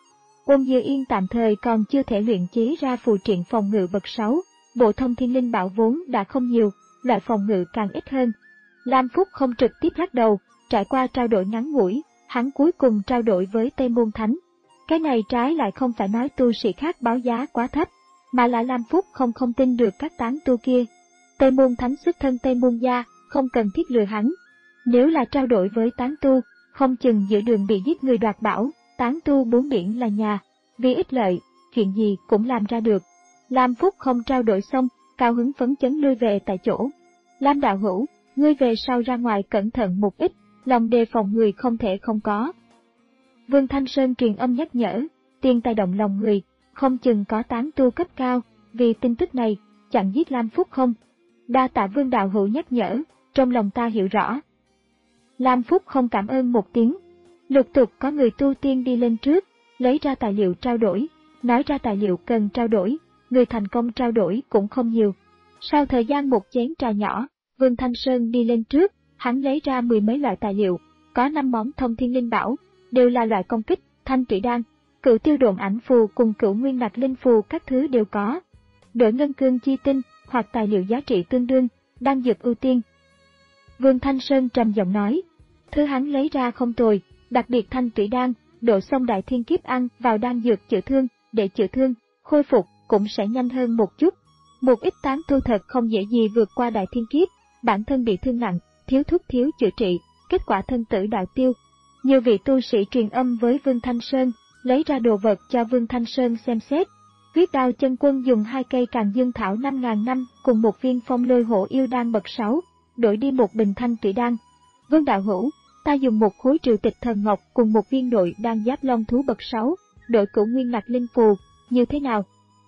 Speaker 1: Ôn Dư Yên tạm thời còn chưa thể luyện chế ra phù triện phòng ngự bậc sáu, bộ thông thiên linh bảo vốn đã không nhiều, loại phòng ngự càng ít hơn. Lam Phúc không trực tiếp lắc đầu, trải qua trao đổi ngắn ngủi, hắn cuối cùng trao đổi với Tây Môn Thánh. Cái này trái lại không phải nói tu sĩ khác báo giá quá thấp, mà là Lam Phúc không không tin được các tán tu kia. Tây Môn Thánh xuất thân Tây Môn gia, không cần thiết lừa hắn. Nếu là trao đổi với tán tu, không chừng giữa đường bị giết người đoạt bảo, tán tu bốn biển là nhà, vì ích lợi, chuyện gì cũng làm ra được. Lam Phúc không trao đổi xong, cao hứng phấn chấn lui về tại chỗ. Lam đạo hữu, ngươi về sau ra ngoài cẩn thận một ít, lòng đề phòng người không thể không có. Vương Thanh Sơn truyền âm nhắc nhở, tiền tài động lòng người, không chừng có tán tu cấp cao, vì tin tức này, chẳng giết Lam Phúc không. Đa tạ Vương đạo hữu nhắc nhở, trong lòng ta hiểu rõ. Lam Phúc không cảm ơn một tiếng. Lục tục có người tu tiên đi lên trước, lấy ra tài liệu trao đổi, nói ra tài liệu cần trao đổi, người thành công trao đổi cũng không nhiều. Sau thời gian một chén trà nhỏ, Vương Thanh Sơn đi lên trước, hắn lấy ra mười mấy loại tài liệu, có năm món thông thiên linh bảo, đều là loại công kích, thanh thủy đan, cửu tiêu độn ảnh phù cùng cửu nguyên nặc linh phù các thứ đều có. Đổi ngân cương chi tinh, hoặc tài liệu giá trị tương đương, đan dược ưu tiên. Vương Thanh Sơn trầm giọng nói, thứ hắn lấy ra không tồi, đặc biệt thanh thủy đan, độ xong đại thiên kiếp ăn vào đan dược chữa thương, để chữa thương, khôi phục cũng sẽ nhanh hơn một chút. Một ít tán tu thật không dễ gì vượt qua đại thiên kiếp, bản thân bị thương nặng, thiếu thuốc thiếu chữa trị, kết quả thân tử đạo tiêu. Nhiều vị tu sĩ truyền âm với Vương Thanh Sơn, lấy ra đồ vật cho Vương Thanh Sơn xem xét. Huyết đao chân quân dùng hai cây Càn Dương thảo năm ngàn năm cùng một viên phong lôi hổ yêu đan bậc sáu, đổi đi một bình thanh thủy đan. Vương đạo hữu, ta dùng một khối triệu tịch thần ngọc cùng một viên nội đan giáp long thú bậc sáu, đổi cửu nguyên nặc linh phù, như thế nào?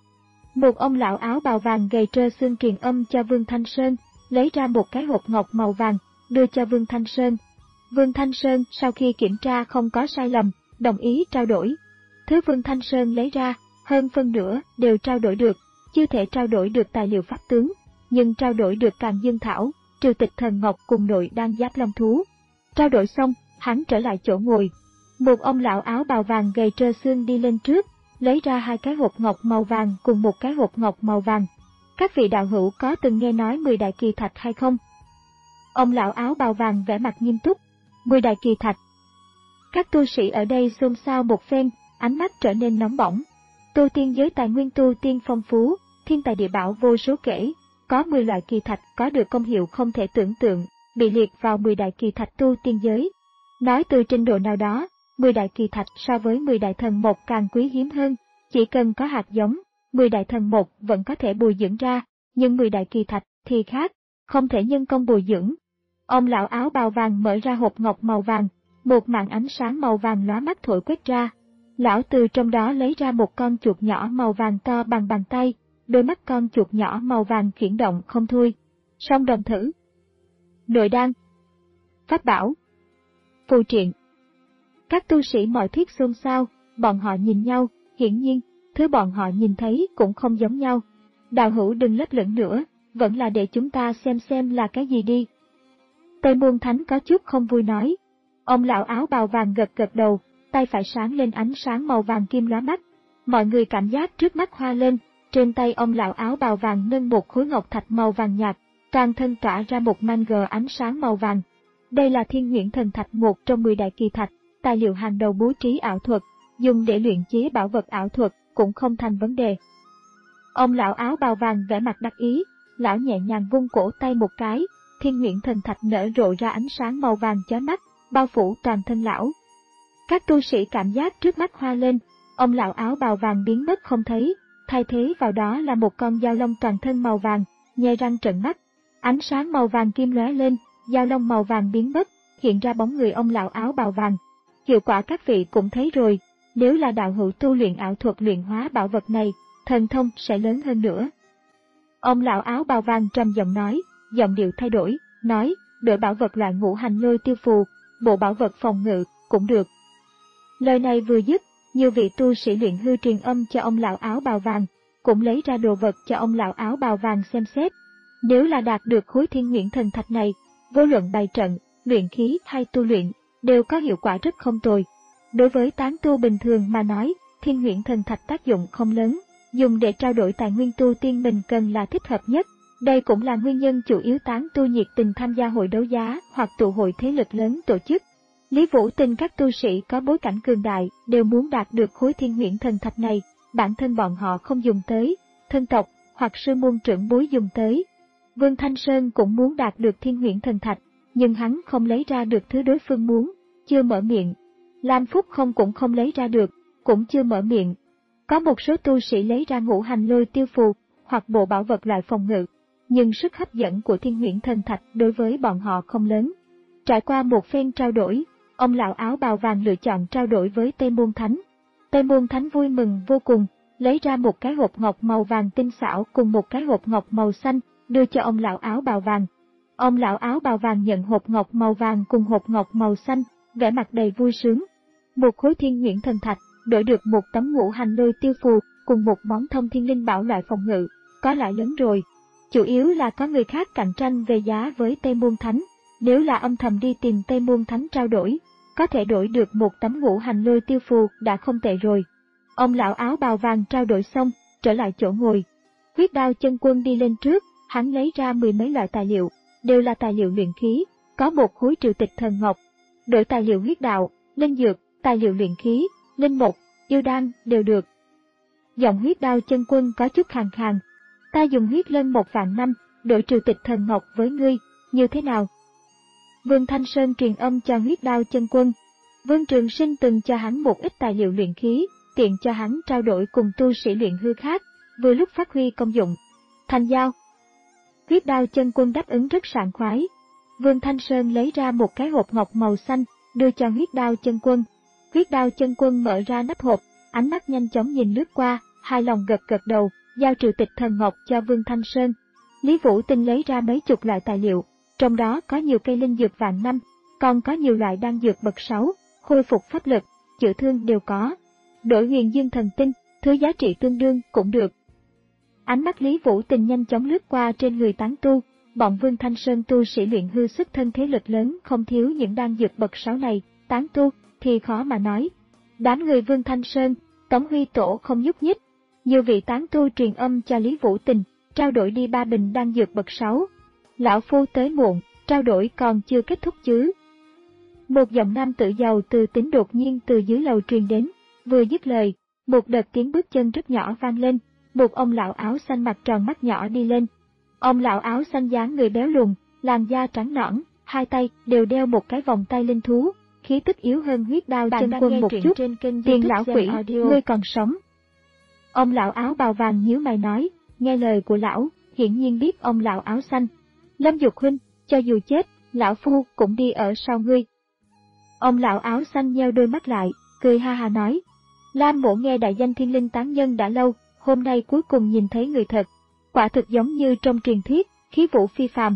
Speaker 1: Một ông lão áo bào vàng gầy trơ xương truyền âm cho Vương Thanh Sơn, lấy ra một cái hộp ngọc màu vàng, đưa cho Vương Thanh Sơn. Vương Thanh Sơn sau khi kiểm tra không có sai lầm, đồng ý trao đổi. Thứ Vương Thanh Sơn lấy ra, hơn phân nửa đều trao đổi được, chưa thể trao đổi được tài liệu pháp tướng, nhưng trao đổi được Càn Dương thảo, triệu tịch thần ngọc cùng nội đan giáp long thú. Trao đổi xong, hắn trở lại chỗ ngồi. Một ông lão áo bào vàng gầy trơ xương đi lên trước, lấy ra hai cái hộp ngọc màu vàng cùng một cái hộp ngọc màu vàng. Các vị đạo hữu có từng nghe nói mười đại kỳ thạch hay không? Ông lão áo bào vàng vẻ mặt nghiêm túc. Mười đại kỳ thạch. Các tu sĩ ở đây xôn xao một phen, ánh mắt trở nên nóng bỏng. Tu tiên giới tài nguyên tu tiên phong phú, thiên tài địa bảo vô số kể, Có mười loại kỳ thạch có được công hiệu không thể tưởng tượng, bị liệt vào mười đại kỳ thạch tu tiên giới. Nói từ trình độ nào đó, mười đại kỳ thạch so với mười đại thần một càng quý hiếm hơn, chỉ cần có hạt giống, mười đại thần một vẫn có thể bồi dưỡng ra, nhưng mười đại kỳ thạch thì khác, không thể nhân công bồi dưỡng. Ông lão áo bào vàng mở ra hộp ngọc màu vàng, một màn ánh sáng màu vàng lóa mắt thổi quét ra. Lão từ trong đó lấy ra một con chuột nhỏ màu vàng to bằng bàn tay, đôi mắt con chuột nhỏ màu vàng chuyển động không thôi. Song đồng thử. Nội đan. Pháp bảo. Phù triện. Các tu sĩ mọi thuyết xôn xao, bọn họ nhìn nhau, hiển nhiên, thứ bọn họ nhìn thấy cũng không giống nhau. Đạo hữu đừng lấp lửng nữa, vẫn là để chúng ta xem xem là cái gì đi. Tây Môn Thánh có chút không vui nói. Ông lão áo bào vàng gật gật đầu, tay phải sáng lên ánh sáng màu vàng kim lóa mắt. Mọi người cảm giác trước mắt hoa lên, trên tay ông lão áo bào vàng nâng một khối ngọc thạch màu vàng nhạt, toàn thân tỏa ra một manh gờ ánh sáng màu vàng. Đây là Thiên Huyễn Thần Thạch, một trong mười đại kỳ thạch, tài liệu hàng đầu bố trí ảo thuật, dùng để luyện chế bảo vật ảo thuật cũng không thành vấn đề. Ông lão áo bào vàng vẻ mặt đắc ý, lão nhẹ nhàng vung cổ tay một cái, Thiên Huyễn Thần Thạch nở rộ ra ánh sáng màu vàng chói mắt, bao phủ toàn thân lão. Các tu sĩ cảm giác trước mắt hoa lên, ông lão áo bào vàng biến mất không thấy, thay thế vào đó là một con dao long toàn thân màu vàng, nhe răng trợn mắt. Ánh sáng màu vàng kim lóe lên, dao long màu vàng biến mất, hiện ra bóng người ông lão áo bào vàng. Hiệu quả các vị cũng thấy rồi, nếu là đạo hữu tu luyện ảo thuật luyện hóa bảo vật này, thần thông sẽ lớn hơn nữa. Ông lão áo bào vàng trầm giọng nói, giọng điệu thay đổi, nói, đổi bảo vật loại ngũ hành lôi tiêu phù, bộ bảo vật phòng ngự, cũng được. Lời này vừa dứt, nhiều vị tu sĩ luyện hư truyền âm cho ông lão áo bào vàng, cũng lấy ra đồ vật cho ông lão áo bào vàng xem xét. Nếu là đạt được khối Thiên Huyễn Thần Thạch này, vô luận bày trận, luyện khí hay tu luyện, đều có hiệu quả rất không tồi. Đối với tán tu bình thường mà nói, Thiên Huyễn Thần Thạch tác dụng không lớn, dùng để trao đổi tài nguyên tu tiên mình cần là thích hợp nhất. Đây cũng là nguyên nhân chủ yếu tán tu nhiệt tình tham gia hội đấu giá hoặc tụ hội thế lực lớn tổ chức. Lý Vũ tin các tu sĩ có bối cảnh cường đại đều muốn đạt được khối Thiên Huyễn Thần Thạch này, bản thân bọn họ không dùng tới, thân tộc hoặc sư môn trưởng bối dùng tới. Vương Thanh Sơn cũng muốn đạt được Thiên Huyễn Thần Thạch, nhưng hắn không lấy ra được thứ đối phương muốn, chưa mở miệng. Lam Phúc không cũng không lấy ra được, cũng chưa mở miệng. Có một số tu sĩ lấy ra ngũ hành lôi tiêu phù, hoặc bộ bảo vật loại phòng ngự, nhưng sức hấp dẫn của Thiên Huyễn Thần Thạch đối với bọn họ không lớn. Trải qua một phen trao đổi, ông lão áo bào vàng lựa chọn trao đổi với Tây Môn Thánh. Tây Môn Thánh vui mừng vô cùng, lấy ra một cái hộp ngọc màu vàng tinh xảo cùng một cái hộp ngọc màu xanh, đưa cho ông lão áo bào vàng. Ông lão áo bào vàng nhận hộp ngọc màu vàng cùng hộp ngọc màu xanh, vẻ mặt đầy vui sướng. Một khối Thiên Huyễn Thần Thạch đổi được một tấm ngũ hành lôi tiêu phù cùng một món thông thiên linh bảo loại phòng ngự, có lại lớn rồi. Chủ yếu là có người khác cạnh tranh về giá với Tây Môn Thánh, nếu là âm thầm đi tìm Tây Môn Thánh trao đổi, có thể đổi được một tấm ngũ hành lôi tiêu phù đã không tệ rồi. Ông lão áo bào vàng trao đổi xong, trở lại chỗ ngồi. Huyết Đao Chân Quân đi lên trước, hắn lấy ra mười mấy loại tài liệu, đều là tài liệu luyện khí, có một khối Trừ Tịch Thần Ngọc. Đổi tài liệu huyết đạo, linh dược, tài liệu luyện khí, linh mục, yêu đan đều được. Giọng Huyết Đao Chân Quân có chút khàn khàn. Ta dùng huyết lân một vạn năm, đổi Trừ Tịch Thần Ngọc với ngươi, như thế nào? Vương Thanh Sơn truyền âm cho Huyết Đao Chân Quân. Vương Trường Sinh từng cho hắn một ít tài liệu luyện khí, tiện cho hắn trao đổi cùng tu sĩ luyện hư khác, vừa lúc phát huy công dụng. Thành giao. Huyết Đao Chân Quân đáp ứng rất sảng khoái. Vương Thanh Sơn lấy ra một cái hộp ngọc màu xanh, đưa cho Huyết Đao Chân Quân. Huyết Đao Chân Quân mở ra nắp hộp, ánh mắt nhanh chóng nhìn lướt qua, hài lòng gật gật đầu, giao Trừ Tịch Thần Ngọc cho Vương Thanh Sơn. Lý Vũ Tinh lấy ra mấy chục loại tài liệu, trong đó có nhiều cây linh dược vạn năm, còn có nhiều loại đan dược bậc sáu, khôi phục pháp lực, chữa thương đều có. Đổi Huyền Dương Thần Tinh, thứ giá trị tương đương cũng được. Ánh mắt Lý Vũ Tinh nhanh chóng lướt qua trên người tán tu, bọn Vương Thanh Sơn tu sĩ luyện hư xuất thân thế lực lớn không thiếu những đan dược bậc sáu này, tán tu thì khó mà nói. Đám người Vương Thanh Sơn, Tống Huy Tổ không nhúc nhích. Nhiều vị tán tu truyền âm cho Lý Vũ Tình, trao đổi đi ba bình đan dược bậc sáu. Lão phu tới muộn, trao đổi còn chưa kết thúc chứ. Một giọng nam tự giàu từ tính đột nhiên từ dưới lầu truyền đến, vừa dứt lời, một đợt tiếng bước chân rất nhỏ vang lên, một ông lão áo xanh mặt tròn mắt nhỏ đi lên. Ông lão áo xanh dáng người béo lùn, làn da trắng nõn, hai tay đều đeo một cái vòng tay linh thú, khí tức yếu hơn huyết đao chân quân một chút. Tiền lão quỷ, ngươi còn sống. Ông lão áo bào vàng nhíu mày nói, nghe lời của lão, hiển nhiên biết ông lão áo xanh. Lâm Dục huynh, cho dù chết, lão phu cũng đi ở sau ngươi. Ông lão áo xanh nheo đôi mắt lại, cười ha ha nói, Lam mỗ nghe đại danh thiên linh tán nhân đã lâu, hôm nay cuối cùng nhìn thấy người thật, quả thực giống như trong truyền thuyết, khí vũ phi phàm.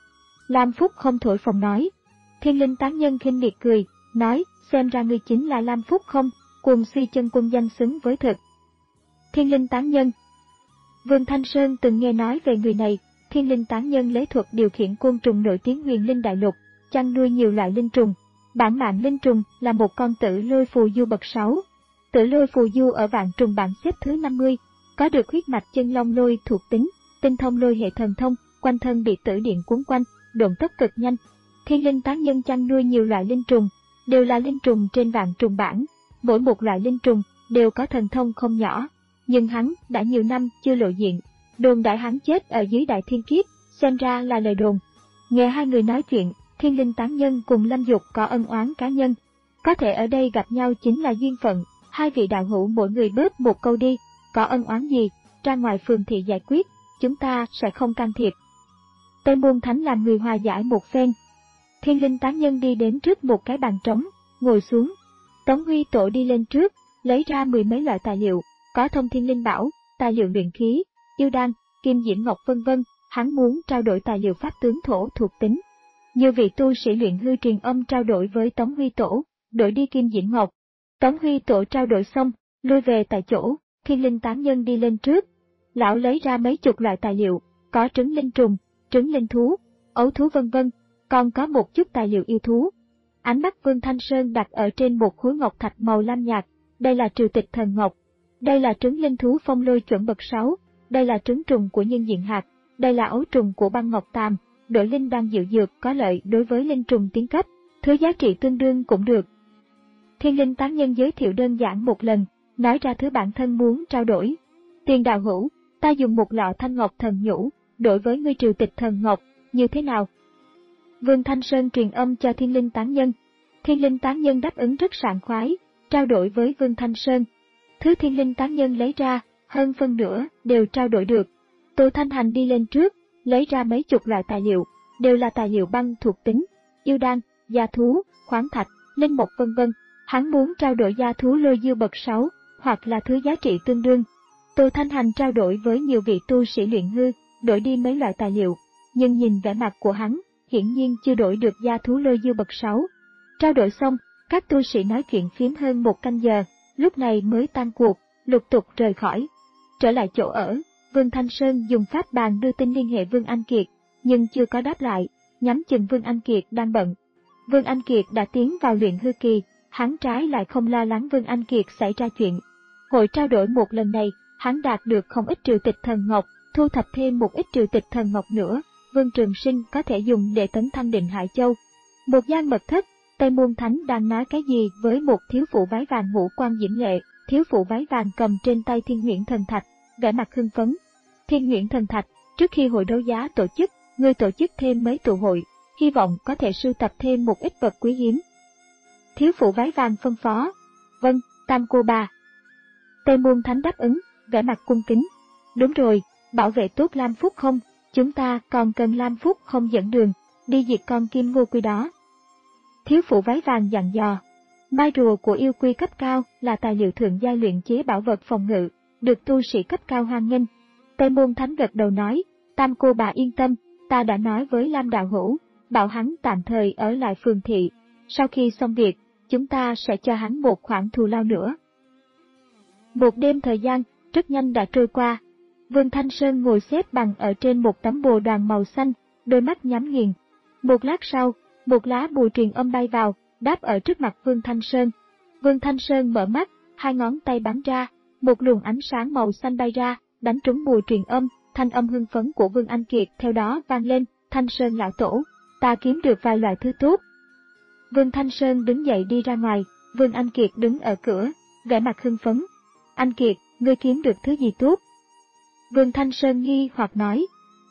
Speaker 1: Lam Phúc không thổi phồng nói, thiên linh tán nhân khinh miệt cười, nói, xem ra ngươi chính là Lam Phúc không, cuồng si chân quân danh xứng với thực. Thiên linh tán nhân. Vương Thanh Sơn từng nghe nói về người này, thiên linh tán nhân lấy thuật điều khiển côn trùng nổi tiếng huyền linh đại lục, chăn nuôi nhiều loại linh trùng. Bản mạng linh trùng là một con tử lôi phù du bậc sáu. Tử lôi phù du ở vạn trùng bảng xếp thứ năm mươi, có được huyết mạch chân long lôi thuộc tính, tinh thông lôi hệ thần thông, quanh thân bị tử điện cuốn quanh, độn tốc cực nhanh. Thiên linh tán nhân chăn nuôi nhiều loại linh trùng, đều là linh trùng trên vạn trùng bảng, mỗi một loại linh trùng đều có thần thông không nhỏ, nhưng hắn đã nhiều năm chưa lộ diện, đồn đại hắn chết ở dưới đại thiên kiếp, xem ra là lời đồn. Nghe hai người nói chuyện, thiên linh tán nhân cùng Lâm Dục có ân oán cá nhân, có thể ở đây gặp nhau chính là duyên phận, hai vị đạo hữu mỗi người bớt một câu đi, có ân oán gì, ra ngoài phường thị giải quyết, chúng ta sẽ không can thiệp. Tây Môn Thánh làm người hòa giải một phen. Thiên linh tán nhân đi đến trước một cái bàn trống, ngồi xuống. Tống Huy Tổ đi lên trước, lấy ra mười mấy loại tài liệu, có thông thiên linh bảo, tài liệu luyện khí, yêu đan, kim diễm ngọc vân vân. Hắn muốn trao đổi tài liệu pháp tướng thổ thuộc tính. Nhiều vị tu sĩ luyện hư truyền âm trao đổi với Tống Huy Tổ, đổi đi kim diễm ngọc. Tống Huy Tổ trao đổi xong, lui về tại chỗ, thiên linh tán nhân đi lên trước. Lão lấy ra mấy chục loại tài liệu, có trứng linh trùng, trứng linh thú, ấu thú vân vân, còn có một chút tài liệu yêu thú. Ánh mắt Vương Thanh Sơn đặt ở trên một khối ngọc thạch màu lam nhạt, đây là triều tịch thần ngọc, đây là trứng linh thú phong lôi chuẩn bậc sáu, đây là trứng trùng của nhân diện hạt, đây là ấu trùng của băng ngọc tam, đổi linh đan diệu dược có lợi đối với linh trùng tiến cấp, thứ giá trị tương đương cũng được. Thiên linh tán nhân giới thiệu đơn giản một lần, nói ra thứ bản thân muốn trao đổi. Tiền đạo hữu, ta dùng một lọ thanh ngọc thần nhũ, đổi với ngươi triều tịch thần ngọc, như thế nào? Vương Thanh Sơn truyền âm cho thiên linh tán nhân. Thiên linh tán nhân đáp ứng rất sảng khoái, trao đổi với Vương Thanh Sơn. Thứ thiên linh tán nhân lấy ra, hơn phân nửa đều trao đổi được. Tô Thanh Hành đi lên trước, lấy ra mấy chục loại tài liệu, đều là tài liệu băng thuộc tính, yêu đan, gia thú, khoáng thạch, linh mộc vân vân. Hắn muốn trao đổi gia thú lôi dư bậc sáu, hoặc là thứ giá trị tương đương. Tô Thanh Hành trao đổi với nhiều vị tu sĩ luyện hư, đổi đi mấy loại tài liệu, nhưng nhìn vẻ mặt của hắn, hiển nhiên chưa đổi được gia thú lôi dư bậc sáu. Trao đổi xong, các tu sĩ nói chuyện phiếm hơn một canh giờ, lúc này mới tan cuộc, lục tục rời khỏi. Trở lại chỗ ở, Vương Thanh Sơn dùng pháp bàn đưa tin liên hệ Vương Anh Kiệt, nhưng chưa có đáp lại, nhắm chừng Vương Anh Kiệt đang bận. Vương Anh Kiệt đã tiến vào luyện hư kỳ, hắn trái lại không lo lắng Vương Anh Kiệt xảy ra chuyện. Hội trao đổi một lần này, hắn đạt được không ít triều tịch thần ngọc, thu thập thêm một ít triều tịch thần ngọc nữa, Vương Trường Sinh có thể dùng để tấn thăng Định Hải Châu. Một gian mật thất, Tây Môn Thánh đang nói cái gì với một thiếu phụ váy vàng ngũ quan diễm lệ, thiếu phụ váy vàng cầm trên tay Thiên Huyễn Thần Thạch, vẻ mặt hưng phấn. Thiên Huyễn Thần Thạch, trước khi hội đấu giá tổ chức, ngươi tổ chức thêm mấy tụ hội, hy vọng có thể sưu tập thêm một ít vật quý hiếm. Thiếu phụ váy vàng phân phó. Vâng, tam cô bà. Tây Môn Thánh đáp ứng, vẻ mặt cung kính. Đúng rồi, bảo vệ tốt Lam Phúc không, chúng ta còn cần Lam Phúc không dẫn đường, đi diệt con kim ngô quy đó. Thiếu phụ váy vàng dặn dò. Mai rùa của yêu quy cấp cao là tài liệu thượng giai luyện chế bảo vật phòng ngự, được tu sĩ cấp cao hoan nghênh. Tây Môn Thánh gật đầu nói, tam cô bà yên tâm, ta đã nói với Lam đạo hữu, bảo hắn tạm thời ở lại phường thị, sau khi xong việc, chúng ta sẽ cho hắn một khoản thù lao nữa. Một đêm thời gian, rất nhanh đã trôi qua. Vương Thanh Sơn ngồi xếp bằng ở trên một tấm bồ đoàn màu xanh, đôi mắt nhắm nghiền. Một lát sau, một lá bùa truyền âm bay vào, đáp ở trước mặt Vương Thanh Sơn. Vương Thanh Sơn mở mắt, hai ngón tay bắn ra, một luồng ánh sáng màu xanh bay ra, đánh trúng bùa truyền âm, thanh âm hưng phấn của Vương Anh Kiệt theo đó vang lên, Thanh Sơn lão tổ, ta kiếm được vài loại thứ tốt. Vương Thanh Sơn đứng dậy đi ra ngoài, Vương Anh Kiệt đứng ở cửa, vẻ mặt hưng phấn. Anh Kiệt, ngươi kiếm được thứ gì tốt? Vương Thanh Sơn nghi hoặc nói,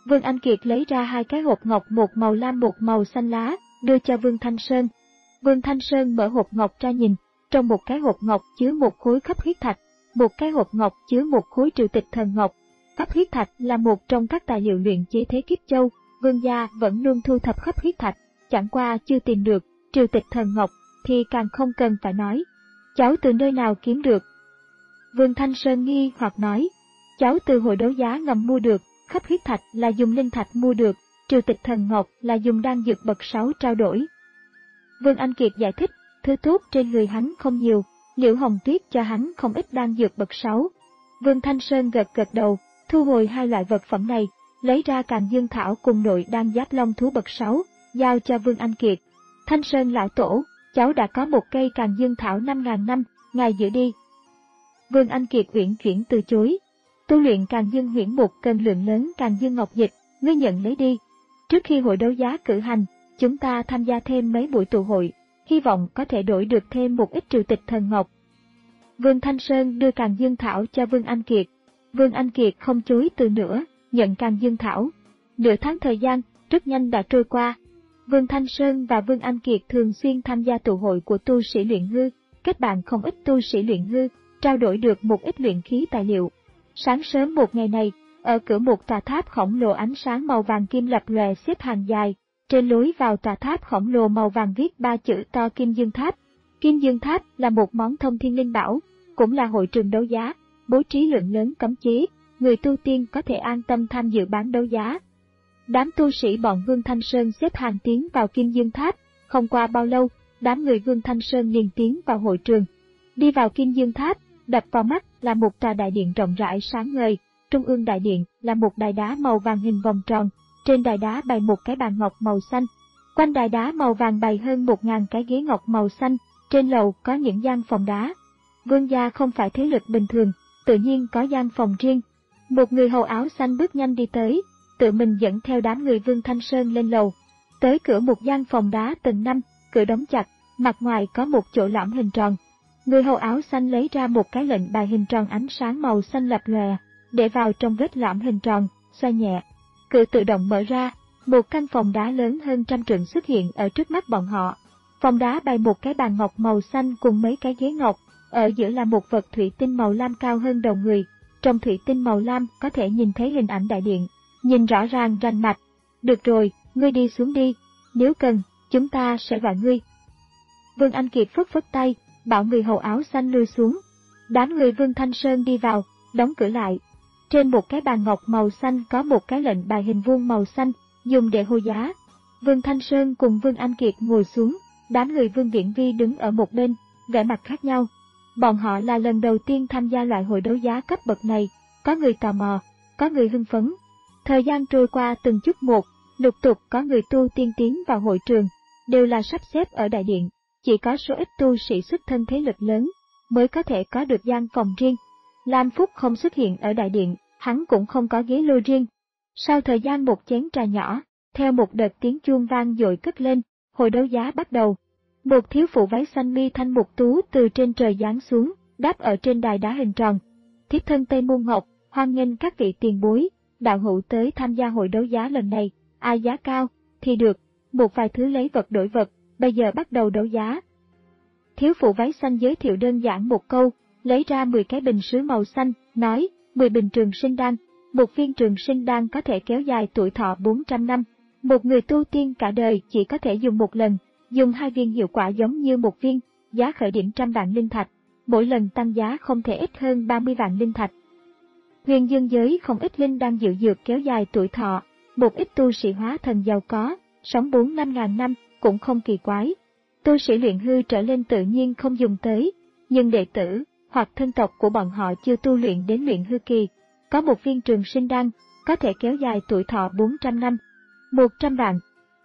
Speaker 1: Vương Anh Kiệt lấy ra hai cái hộp ngọc, một màu lam một màu xanh lá, đưa cho Vương Thanh Sơn. Vương Thanh Sơn mở hộp ngọc ra nhìn, trong một cái hộp ngọc chứa một khối khắp huyết thạch, một cái hộp ngọc chứa một khối triều tịch thần ngọc. Khắp huyết thạch là một trong các tài liệu luyện chế thế kiếp châu, Vương gia vẫn luôn thu thập khắp huyết thạch, chẳng qua chưa tìm được triều tịch thần ngọc thì càng không cần phải nói. Cháu từ nơi nào kiếm được? Vương Thanh Sơn nghi hoặc nói, cháu từ hội đấu giá ngầm mua được, khắp huyết thạch là dùng linh thạch mua được, triều tịch thần ngọc là dùng đan dược bậc sáu trao đổi. Vương Anh Kiệt giải thích, thứ tốt trên người hắn không nhiều, Liễu Hồng Tuyết cho hắn không ít đan dược bậc sáu. Vương Thanh Sơn gật gật đầu, thu hồi hai loại vật phẩm này, lấy ra Càn Dương Thảo cùng nội đan giáp long thú bậc sáu, giao cho Vương Anh Kiệt. Thanh Sơn lão tổ, cháu đã có một cây Càn Dương Thảo năm ngàn năm, ngài giữ đi. Vương Anh Kiệt uyển chuyển từ chối. Tu luyện Càn Dương huyễn mục cần lượng lớn Càn Dương ngọc dịch, ngươi nhận lấy đi. Trước khi hội đấu giá cử hành, chúng ta tham gia thêm mấy buổi tụ hội, hy vọng có thể đổi được thêm một ít triều tịch thần ngọc. Vương Thanh Sơn đưa Càn Dương Thảo cho Vương Anh Kiệt. Vương Anh Kiệt không chối từ nữa, nhận Càn Dương Thảo. Nửa tháng thời gian, rất nhanh đã trôi qua. Vương Thanh Sơn và Vương Anh Kiệt thường xuyên tham gia tụ hội của tu sĩ luyện hư, kết bạn không ít tu sĩ luyện hư, trao đổi được một ít luyện khí tài liệu. Sáng sớm một ngày này, ở cửa một tòa tháp khổng lồ ánh sáng màu vàng kim lập lòe xếp hàng dài, trên lối vào tòa tháp khổng lồ màu vàng viết ba chữ to Kim Dương Tháp. Kim Dương Tháp là một món thông thiên linh bảo, cũng là hội trường đấu giá, bố trí lượng lớn cấm chế, người tu tiên có thể an tâm tham dự bán đấu giá. Đám tu sĩ bọn Vương Thanh Sơn xếp hàng tiến vào Kim Dương Tháp, không qua bao lâu, đám người Vương Thanh Sơn liền tiến vào hội trường. Đi vào Kim Dương Tháp, đập vào mắt là một tòa đại điện rộng rãi sáng ngời, trung ương đại điện là một đài đá màu vàng hình vòng tròn, trên đài đá bày một cái bàn ngọc màu xanh. Quanh đài đá màu vàng bày hơn một ngàn cái ghế ngọc màu xanh, trên lầu có những gian phòng đá. Vương gia không phải thế lực bình thường, tự nhiên có gian phòng riêng. Một người hầu áo xanh bước nhanh đi tới, tự mình dẫn theo đám người Vương Thanh Sơn lên lầu. Tới cửa một gian phòng đá tầng năm, cửa đóng chặt, mặt ngoài có một chỗ lõm hình tròn. Người hầu áo xanh lấy ra một cái lệnh bài hình tròn ánh sáng màu xanh lập lòe, để vào trong vết lõm hình tròn, xoay nhẹ. Cửa tự động mở ra, một căn phòng đá lớn hơn trăm trượng xuất hiện ở trước mắt bọn họ. Phòng đá bày một cái bàn ngọc màu xanh cùng mấy cái ghế ngọc, ở giữa là một vật thủy tinh màu lam cao hơn đầu người. Trong thủy tinh màu lam có thể nhìn thấy hình ảnh đại điện, nhìn rõ ràng rành mạch. Được rồi, ngươi đi xuống đi, nếu cần, chúng ta sẽ gọi ngươi. Vương Anh Kiệt phất phất tay, bảo người hầu áo xanh lui xuống. Đám người Vương Thanh Sơn đi vào, đóng cửa lại. Trên một cái bàn ngọc màu xanh có một cái lệnh bài hình vuông màu xanh, dùng để hô giá. Vương Thanh Sơn cùng Vương Anh Kiệt ngồi xuống, đám người Vương Viễn Vi đứng ở một bên, vẻ mặt khác nhau. Bọn họ là lần đầu tiên tham gia loại hội đấu giá cấp bậc này, có người tò mò, có người hưng phấn. Thời gian trôi qua từng chút một, lục tục có người tu tiên tiến vào hội trường, đều là sắp xếp ở đại điện, chỉ có số ít tu sĩ xuất thân thế lực lớn mới có thể có được gian phòng riêng. Lam Phúc không xuất hiện ở đại điện, hắn cũng không có ghế lô riêng. Sau thời gian một chén trà nhỏ, theo một đợt tiếng chuông vang dội cất lên, hội đấu giá bắt đầu. Một thiếu phụ váy xanh mi thanh mục tú từ trên trời giáng xuống, đáp ở trên đài đá hình tròn. Thiếp thân Tây Môn Ngọc, hoan nghênh các vị tiền bối, đạo hữu tới tham gia hội đấu giá lần này, ai giá cao thì được, một vài thứ lấy vật đổi vật, bây giờ bắt đầu đấu giá. Thiếu phụ váy xanh giới thiệu đơn giản một câu, lấy ra mười cái bình sứ màu xanh, nói, mười bình trường sinh đan, một viên trường sinh đan có thể kéo dài tuổi thọ bốn trăm năm. Một người tu tiên cả đời chỉ có thể dùng một lần, dùng hai viên hiệu quả giống như một viên, giá khởi điểm trăm vạn linh thạch, mỗi lần tăng giá không thể ít hơn ba mươi vạn linh thạch. Huyền dương giới không ít linh đan diệu dược kéo dài tuổi thọ, một ít tu sĩ hóa thần giàu có, sống bốn năm ngàn năm, cũng không kỳ quái. Tu sĩ luyện hư trở lên tự nhiên không dùng tới, nhưng đệ tử hoặc thân tộc của bọn họ chưa tu luyện đến luyện hư kỳ, có một viên trường sinh đan, có thể kéo dài tuổi thọ bốn trăm năm, một trăm vạn,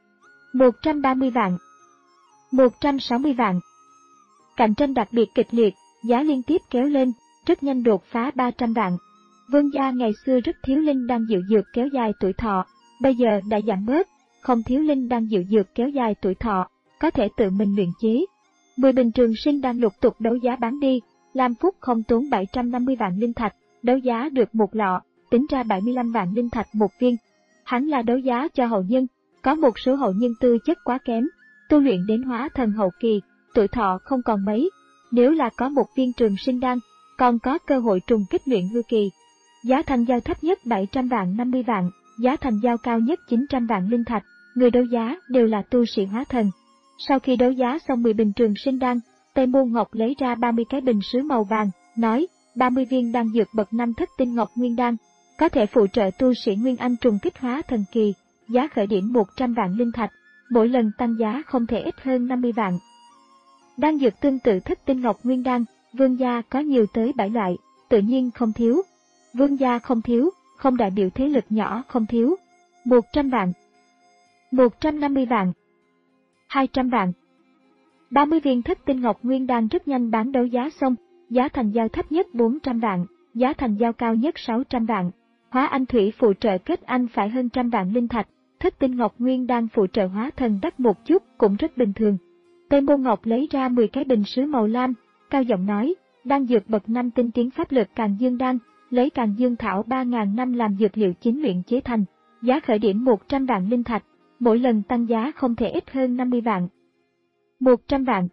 Speaker 1: một trăm ba mươi vạn, một trăm sáu mươi vạn. Cạnh tranh đặc biệt kịch liệt, giá liên tiếp kéo lên, rất nhanh đột phá ba trăm vạn. Vương gia ngày xưa rất thiếu linh đan diệu dược kéo dài tuổi thọ, bây giờ đã giảm bớt, không thiếu linh đan diệu dược kéo dài tuổi thọ, có thể tự mình luyện chế. Mười bình trường sinh đan lục tục đấu giá bán đi, Lam Phúc không tốn bảy trăm năm mươi vạn linh thạch, đấu giá được một lọ, tính ra bảy mươi lăm vạn linh thạch một viên. Hắn là đấu giá cho hậu nhân, có một số hậu nhân tư chất quá kém, tu luyện đến hóa thần hậu kỳ, tuổi thọ không còn mấy. Nếu là có một viên trường sinh đan, còn có cơ hội trùng kích luyện hư kỳ. Giá thành giao thấp nhất bảy trăm vạn năm mươi vạn, giá thành giao cao nhất chín trăm vạn linh thạch, người đấu giá đều là tu sĩ hóa thần. Sau khi đấu giá xong mười bình trường sinh đan, Tây Môn Ngọc lấy ra ba mươi cái bình sứ màu vàng, nói, ba mươi viên đan dược bậc năm thất tinh ngọc nguyên đan, có thể phụ trợ tu sĩ Nguyên Anh trùng kích hóa thần kỳ, giá khởi điểm một trăm vạn linh thạch, mỗi lần tăng giá không thể ít hơn năm mươi vạn. Đan dược tương tự thất tinh ngọc nguyên đan, vương gia có nhiều tới bảy loại, tự nhiên không thiếu. Vương gia không thiếu, không đại biểu thế lực nhỏ không thiếu. một trăm vạn, một trăm năm mươi vạn, hai trăm vạn. ba mươi viên thất tinh ngọc nguyên đan rất nhanh bán đấu giá xong, giá thành giao thấp nhất bốn trăm vạn, giá thành giao cao nhất sáu trăm vạn. Hóa anh thủy phụ trợ kết anh phải hơn trăm vạn linh thạch, thất tinh ngọc nguyên đan phụ trợ hóa thần đắt một chút cũng rất bình thường. Tây Môn Ngọc lấy ra mười cái bình sứ màu lam, cao giọng nói, đan dược bậc năm tinh tiến pháp lực Càn Dương đan, lấy Càn Dương thảo ba nghìn năm làm dược liệu chính luyện chế thành, giá khởi điểm một trăm vạn linh thạch, mỗi lần tăng giá không thể ít hơn năm mươi vạn. một trăm vạn,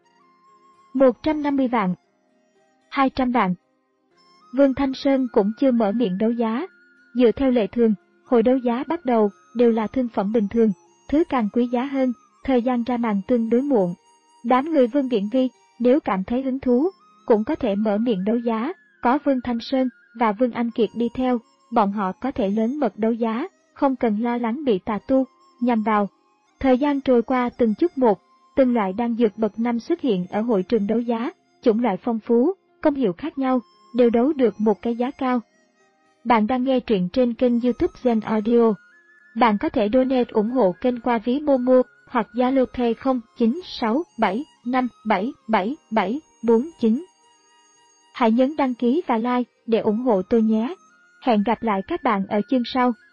Speaker 1: một trăm năm mươi vạn, hai trăm vạn. Vương Thanh Sơn cũng chưa mở miệng đấu giá. Dựa theo lệ thường, hồi đấu giá bắt đầu đều là thương phẩm bình thường, thứ càng quý giá hơn, thời gian ra màn tương đối muộn. Đám người Vương Viễn Vi nếu cảm thấy hứng thú, cũng có thể mở miệng đấu giá, có Vương Thanh Sơn và Vương Anh Kiệt đi theo, bọn họ có thể lớn mật đấu giá, không cần lo lắng bị tà tu nhằm vào. Thời gian trôi qua từng chút một, từng loại đan dược bậc năm xuất hiện ở hội trường đấu giá, chủng loại phong phú, công hiệu khác nhau, đều đấu được một cái giá cao. Bạn đang nghe truyện trên kênh YouTube Zen Audio. Bạn có thể donate ủng hộ kênh qua ví Momo hoặc Zalo Pay không chín sáu bảy năm bảy bảy bảy bốn chín. Hãy nhấn đăng ký và like để ủng hộ tôi nhé. Hẹn gặp lại các bạn ở chương sau.